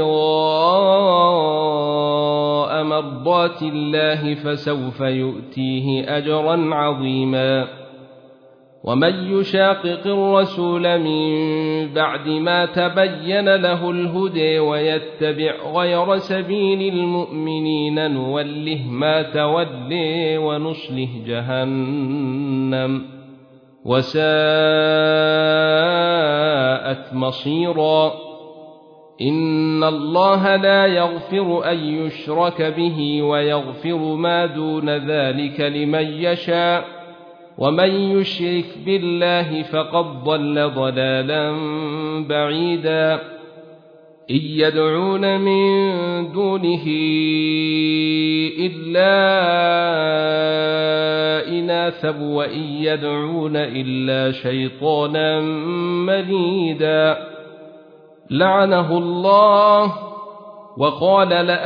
ابتغاء مرضات الله فسوف يؤتيه أجرا عظيما ومن يشاقق الرسول من بعد ما تبين له الهدى ويتبع غير سبيل المؤمنين نوله ما تولي ونصله جهنم وساءت مصيرا إن الله لا يغفر أن يشرك به ويغفر ما دون ذلك لمن يشاء ومن يشرك بالله فقد ضل ضلالا بعيدا إن يدعون من دونه إلا إناثا وإن يدعون إلا شيطانا مريدا لعنه الله وقال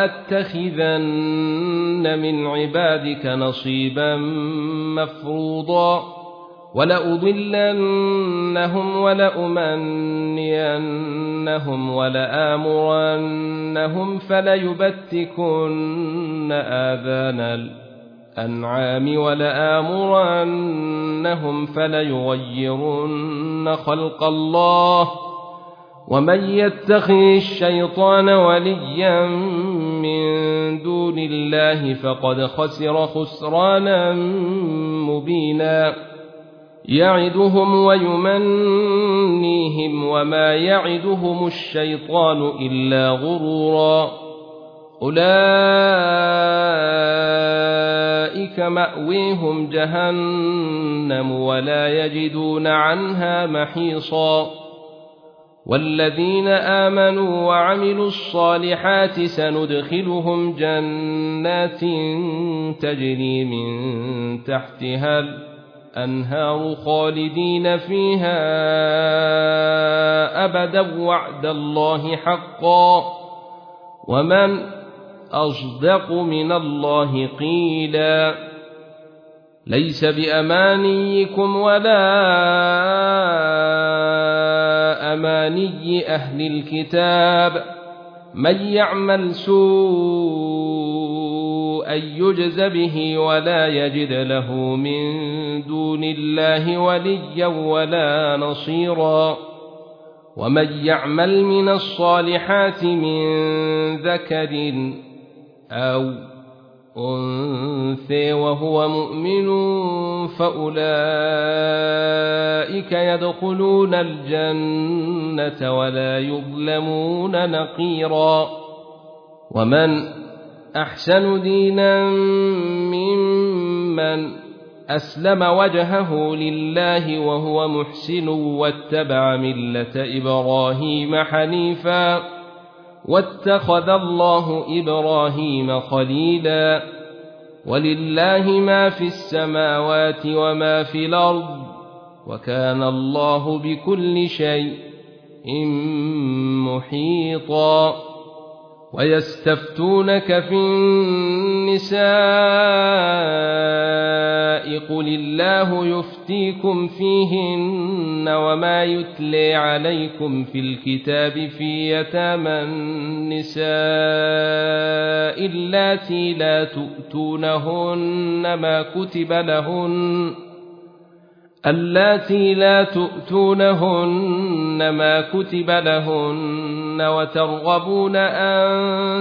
لأتخذن من عبادك نصيبا مفروضا ولأضلنهم ولأمنينهم ولآمرنهم فليبتكن آذان الأنعام ولآمرنهم فليغيرن خلق الله ومن يتخذ الشيطان وليا من دون الله فقد خسر خسرانا مبينا يعدهم ويمنيهم وما يعدهم الشيطان إلا غرورا أولئك أولئك مأويهم جهنم ولا يجدون عنها محيصا والذين آمنوا وعملوا الصالحات سندخلهم جنات تجري من تحتها الأنهار خالدين فيها أبدا وعد الله حقا ومن أصدق من الله قيلا ليس بأمانيكم ولا أماني أهل الكتاب من يعمل سوءا يجز به ولا يجد له من دون الله وليا ولا نصيرا ومن يعمل من الصالحات من ذكر أو أنثى وهو مؤمن فأولئك يدخلون الجنة ولا يظلمون نقيرا ومن أحسن دينا ممن أسلم وجهه لله وهو محسن واتبع ملة إبراهيم حنيفا واتخذ الله إبراهيم خليلا ولله ما في السماوات وما في الأرض وكان الله بكل شيء محيطا ويستفتونك في النساء قل الله يفتيكم فيهن وما يتلي عليكم في الكتاب في يتامى النساء اللاتي لا تؤتونهن ما كتب لهن وترغبون أن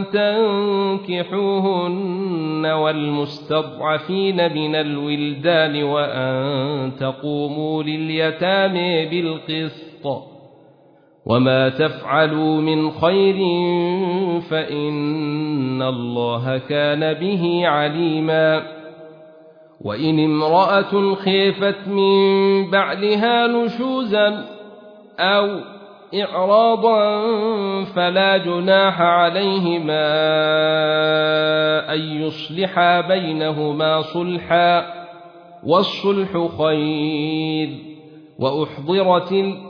تنكحوهن والمستضعفين من الولدان وأن تقوموا لليتامى بالقسط وما تفعلوا من خير فإن الله كان به عليما وإن امرأة خيفت من بعلها نشوزا أو إعراضا فلا جناح عليهما أن يصلحا بينهما صلحا والصلح خير وأحضرت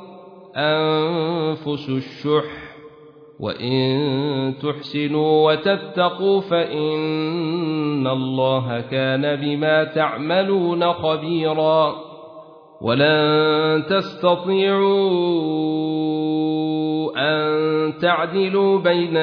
الأنفس الشح وإن تحسنوا وتتقوا فإن الله كان بما تعملون خبيرا ولن تستطيعوا أن تعدلوا بين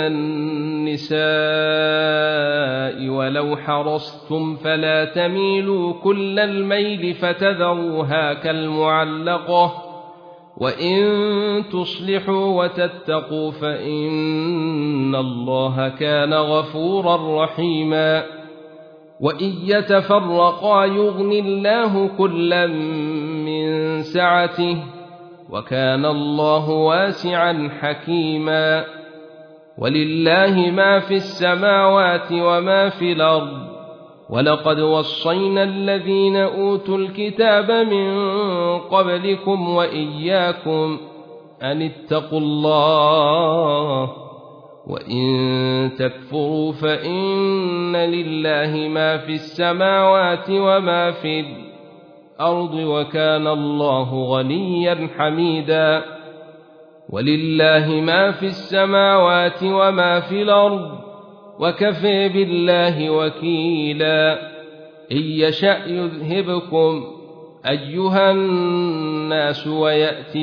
النساء ولو حرصتم فلا تميلوا كل الميل فتذروها كالمعلقة وإن تصلحوا وتتقوا فإن الله كان غفورا رحيما وإن يتفرقا يغني الله كلا من سعته وكان الله واسعا حكيما ولله ما في السماوات وما في الأرض ولقد وصينا الذين أوتوا الكتاب من قبلكم وإياكم أن اتقوا الله وإن تكفروا فإن لله ما في السماوات وما في الأرض وكان الله غنيا حميدا ولله ما في السماوات وما في الأرض وكفى بالله وكيلا إن يشأ يذهبكم أيها الناس ويأت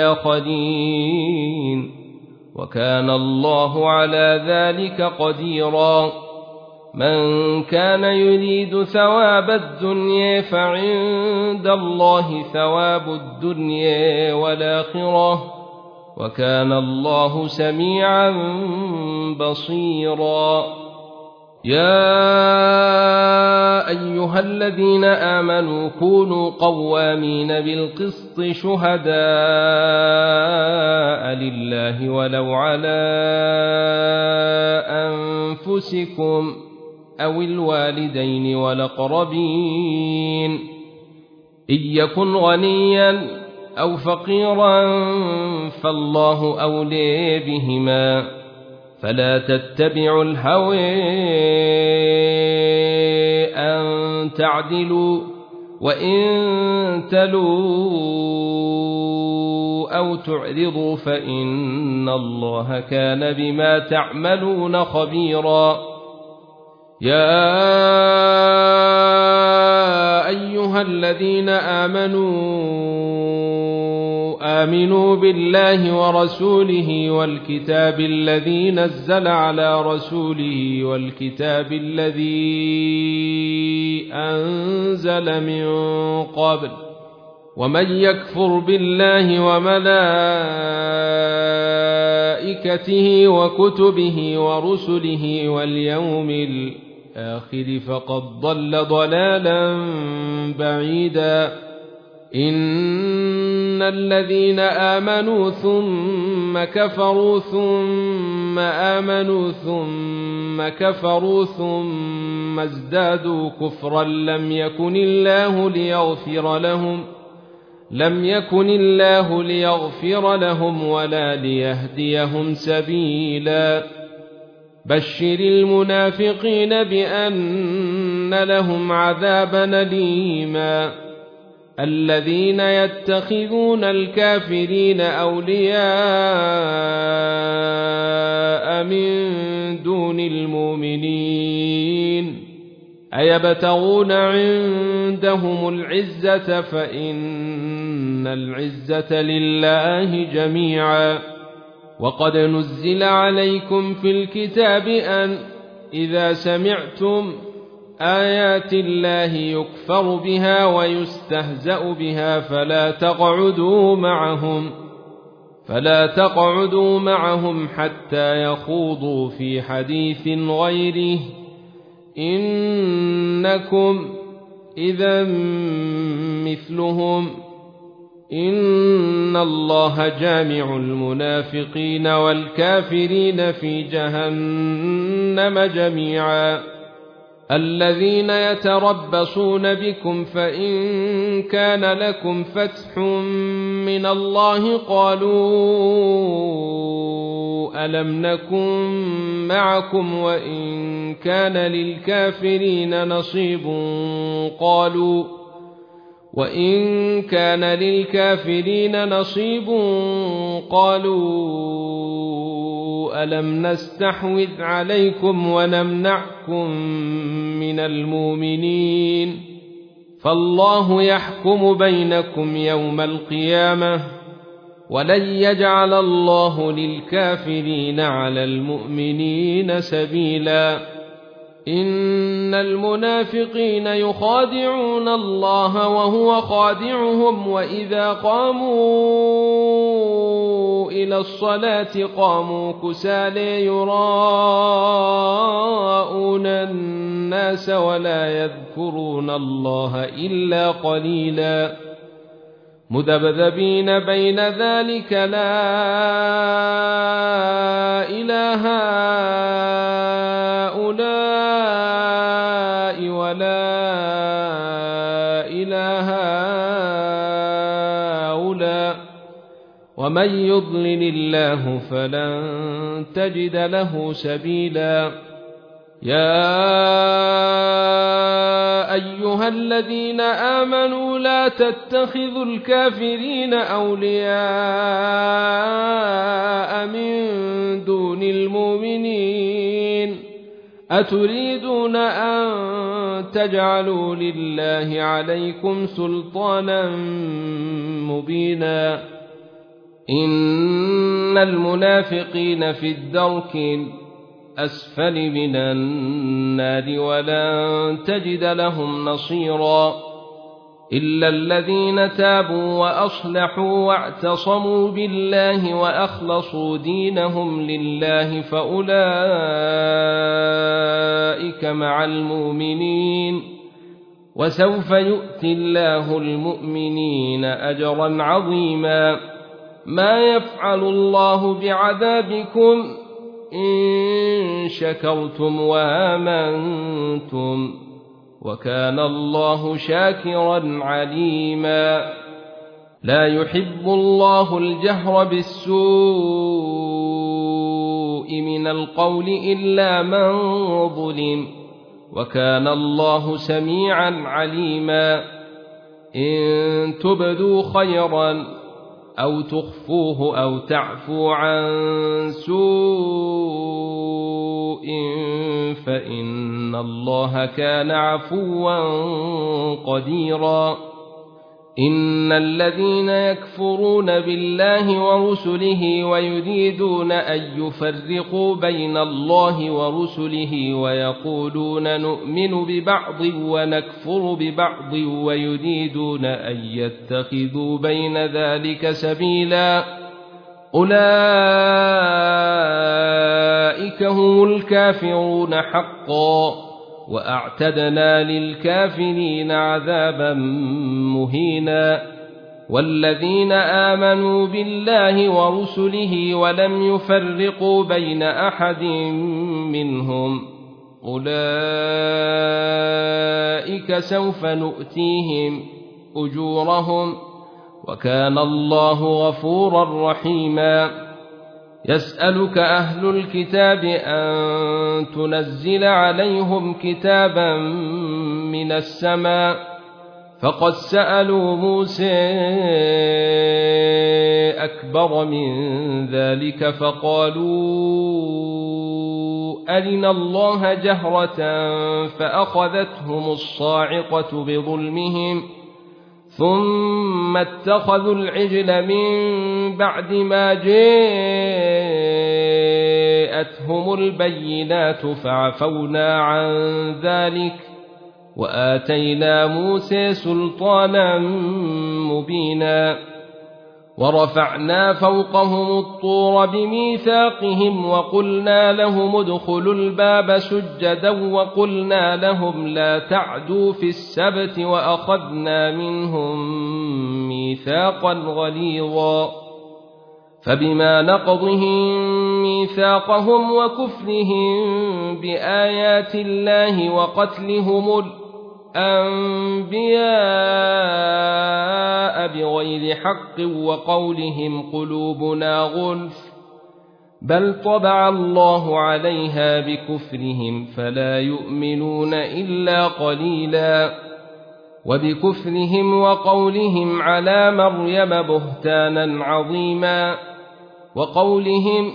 بآخرين وكان الله على ذلك قديرا من كان يريد ثواب الدنيا فعند الله ثواب الدنيا والآخرة وكان الله سميعا بصيرا يا أيها الذين آمنوا كونوا قوامين بالقسط شهداء لله ولو على أنفسكم أو الوالدين والأقربين إن يكن غنيا أو فقيرا فالله أولي بهما فلا تتبعوا الهوى أن تعدلوا وإن تلوا أو تعرضوا فإن الله كان بما تعملون خبيرا يا أيها الذين آمنوا بالله ورسوله والكتاب الذي نزل على رسوله والكتاب الذي أنزل من قبل ومن يكفر بالله وملائكته وكتبه ورسله واليوم الآخر فقد ضل ضلالا بعيدا إن الذين آمنوا ثم كفروا ثم آمنوا ثم كفروا ثم ازدادوا كفرا لم يكن الله ليغفر لهم ولا ليهديهم سبيلا بشر المنافقين بأن لهم عذابا أليما الذين يتخذون الكافرين أولياء من دون المؤمنين أيبتغون عندهم العزة فإن العزة لله جميعا وقد نزل عليكم في الكتاب أن إذا سمعتم آيات الله يكفر بها ويستهزأ بها فلا تقعدوا معهم حتى يخوضوا في حديث غيره إنكم إذا مثلهم إن الله جامع المنافقين والكافرين في جهنم جميعا الذين يتربصون بكم فإن كان لكم فتح من الله قالوا ألم نكن معكم وإن كان للكافرين نصيب قالوا ألم نستحوذ عليكم ونمنعكم من المؤمنين فالله يحكم بينكم يوم القيامة ولن يجعل الله للكافرين على المؤمنين سبيلا إن المنافقين يخادعون الله وهو خادعهم وإذا قاموا إلى الصلاة قاموا كسالى يراءون الناس ولا يذكرون الله إلا قليلا مذبذبين بين ذلك لا إله هؤلاء ولا إله هؤلاء ومن يضلل الله فلن تجد له سبيلا يا أيها الذين آمنوا لا تتخذوا الكافرين أولياء من دون المؤمنين أتريدون أن تجعلوا لله عليكم سلطانا مبينا إن المنافقين في الدرك أسفل من النار ولن تجد لهم نصيرا إلا الذين تابوا وأصلحوا واعتصموا بالله وأخلصوا دينهم لله فأولئك مع المؤمنين وسوف يؤتي الله المؤمنين أجرا عظيما ما يفعل الله بعذابكم إن شكرتم وآمنتم وكان الله شاكرا عليما لا يحب الله الجهر بالسوء من القول إلا من ظلم وكان الله سميعا عليما إن تبدوا خيرا أو تخفوه أو تعفوا عن سوء فإن الله كان عفوا قديرا إن الذين يكفرون بالله ورسله ويريدون أن يفرقوا بين الله ورسله ويقولون نؤمن ببعض ونكفر ببعض ويريدون أن يتخذوا بين ذلك سبيلا أولئك هم الكافرون حقا وأعتدنا للكافرين عذابا مهينا والذين آمنوا بالله ورسله ولم يفرقوا بين أحد منهم أولئك سوف نؤتيهم أجورهم وكان الله غفورا رحيما يسألك أهل الكتاب أن تنزل عليهم كتابا من السماء فقد سألوا موسى أكبر من ذلك فقالوا أرنا الله جهرة فأخذتهم الصاعقة بظلمهم ثم اتخذوا العجل من بعد ما جاءتهم البينات فعفونا عن ذلك وآتينا موسى سلطانا مبينا ورفعنا فوقهم الطور بميثاقهم وقلنا لهم ادخلوا الباب سجدا وقلنا لهم لا تعدوا في السبت وأخذنا منهم ميثاقا غليظا فبما نقضهم ميثاقهم وكفرهم بآيات الله وقتلهم الأنبياء بغير حق وقولهم قلوبنا غلف بل طبع الله عليها بكفرهم فلا يؤمنون إلا قليلا وبكفرهم وقولهم على مريم بهتانا عظيما وقولهم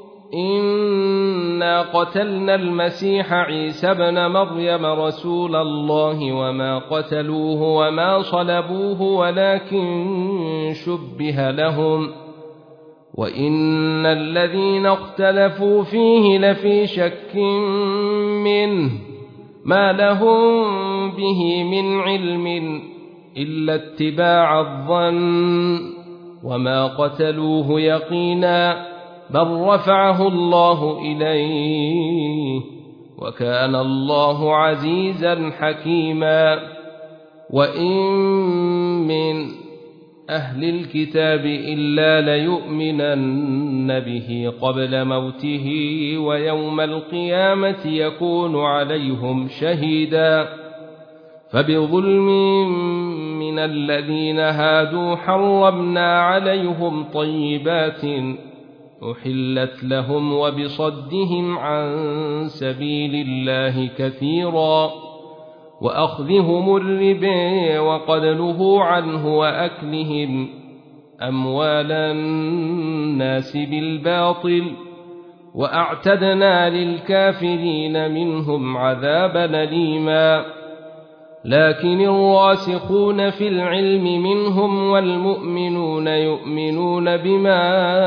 إنا قتلنا المسيح عيسى ابن مريم رسول الله وما قتلوه وما صلبوه ولكن شبه لهم وإن الذين اختلفوا فيه لفي شك منه ما لهم به من علم إلا اتباع الظن وما قتلوه يقينا بل رفعه الله إليه وكان الله عزيزا حكيما وإن من أهل الكتاب إلا ليؤمنن به قبل موته ويوم القيامة يكون عليهم شهيدا فبظلم من الذين هادوا حرمنا عليهم طيبات أحلت لهم وبصدهم عن سبيل الله كثيرا وأخذهم الربا وقد نهوا عنه وأكلهم أموال الناس بالباطل وأعتدنا للكافرين منهم عذابا أليما لكن الراسخون في العلم منهم والمؤمنون يؤمنون بما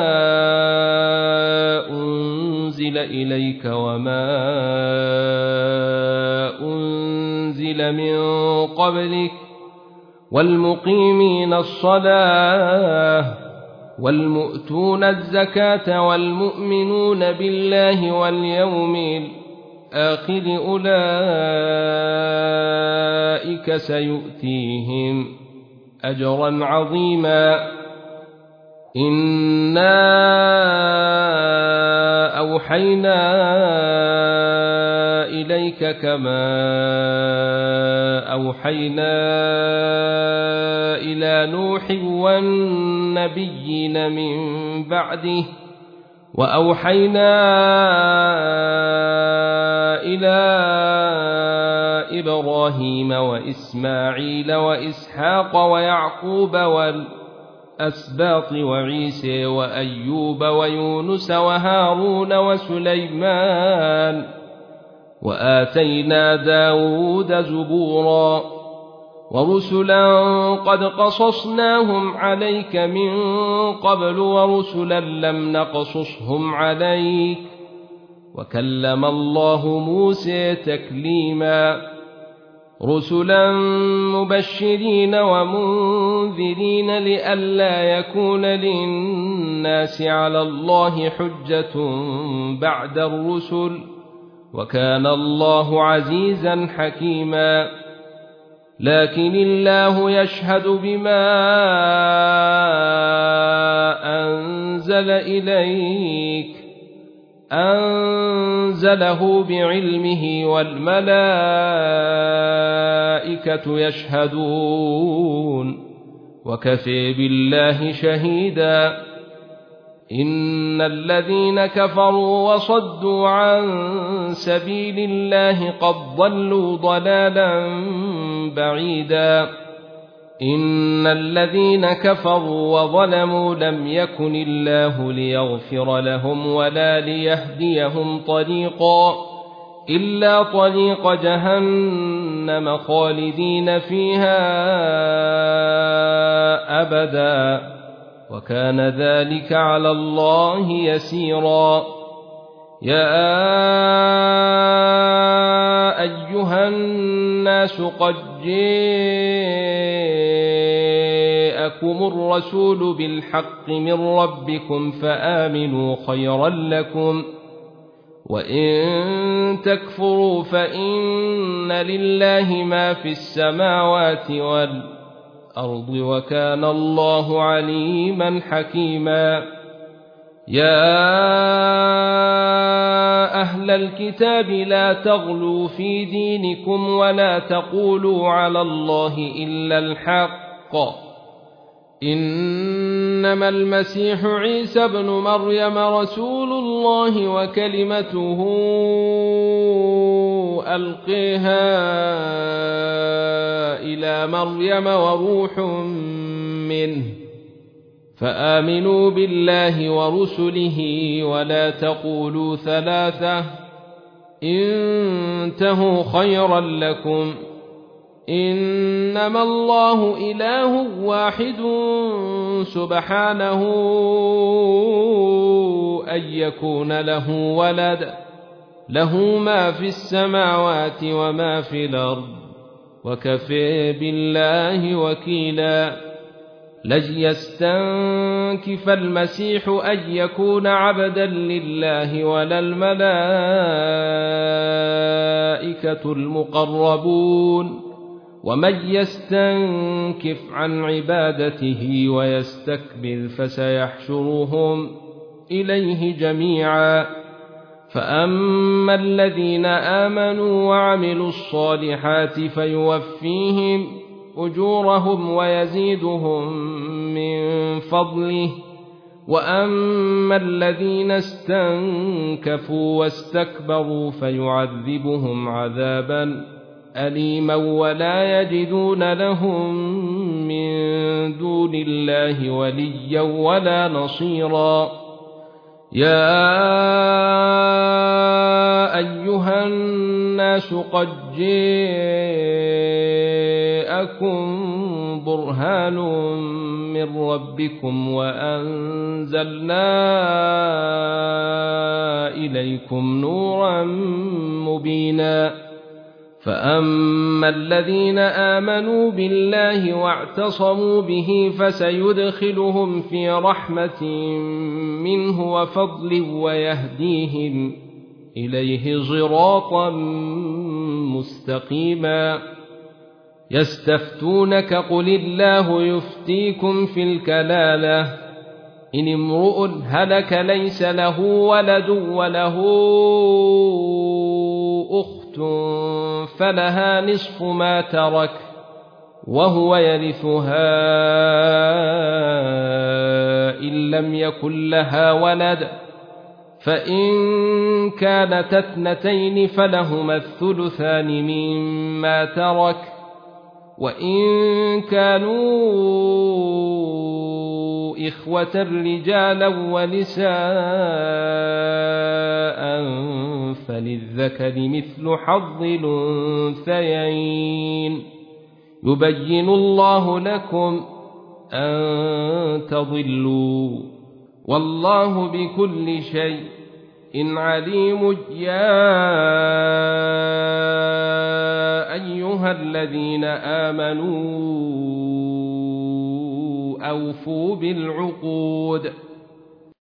أنزل إليك وما أنزل من قبلك والمقيمين الصلاة والمؤتون الزكاة والمؤمنون بالله واليوم الآخر أولئك سيؤتيهم أجرا عظيما إنا أوحينا إليك كما أوحينا إلى نوح والنبيين من بعده وأوحينا إلى إبراهيم وإسماعيل وإسحاق ويعقوب والأسباط وعيسى وأيوب ويونس وهارون وسليمان وآتينا داود زبورا ورسلا قد قصصناهم عليك من قبل ورسلا لم نقصصهم عليك وكلم الله موسى تكليما رسلا مبشرين ومنذرين لئلا يكون للناس على الله حجة بعد الرسل وكان الله عزيزا حكيما لكن الله يشهد بما أنزل إليك أنزله بعلمه والملائكة يشهدون وكفى بالله شهيدا إن الذين كفروا وصدوا عن سبيل الله قد ضلوا ضلالا بعيدا إن الذين كفروا وظلموا لم يكن الله ليغفر لهم ولا ليهديهم طريقا إلا طريق جهنم خالدين فيها أبدا وكان ذلك على الله يسيرا يا أيها الناس قد جاءكم الرسول بالحق من ربكم فآمنوا خيرا لكم وإن تكفروا فإن لله ما في السماوات والأرض وكان الله عليما حكيما يا أهل الكتاب لا تغلوا في دينكم ولا تقولوا على الله إلا الحق إنما المسيح عيسى ابن مريم رسول الله وكلمته ألقيها إلى مريم وروح منه فآمنوا بالله ورسله ولا تقولوا ثلاثة انتهوا خيرا لكم إنما الله إله واحد سبحانه أن يكون له ولد له ما في السماوات وما في الأرض وكفى بالله وكيلا لن يستنكف المسيح أن يكون عبدا لله ولا الملائكة المقربون ومن يستنكف عن عبادته ويستكبر فسيحشرهم إليه جميعا فأما الذين آمنوا وعملوا الصالحات فيوفيهم أجورهم ويزيدهم من فضله وأما الذين استنكفوا واستكبروا فيعذبهم عذابا أليما ولا يجدون لهم من دون الله وليا ولا نصيرا يا أيها الناس قد جاءكم برهان من ربكم وأنزلنا إليكم نورا مبينا فأما الذين آمنوا بالله واعتصموا به فسيدخلهم في رحمة منه وفضل ويهديهم إليه صراطا مستقيما يستفتونك قل الله يفتيكم في الكلالة إن امرؤ هلك ليس له ولد وله أخت فلها نصف ما ترك وهو يرثها إن لم يكن لها ولد فإن كانتا اثنتين فلهما الثلثان مما ترك وإن كانوا إخوة رجالا ونساء فللذكر مثل حظ الأنثيين يبين الله لكم أن تضلوا والله بكل شيء عليم. يا أيها الذين آمنوا أوفوا بالعقود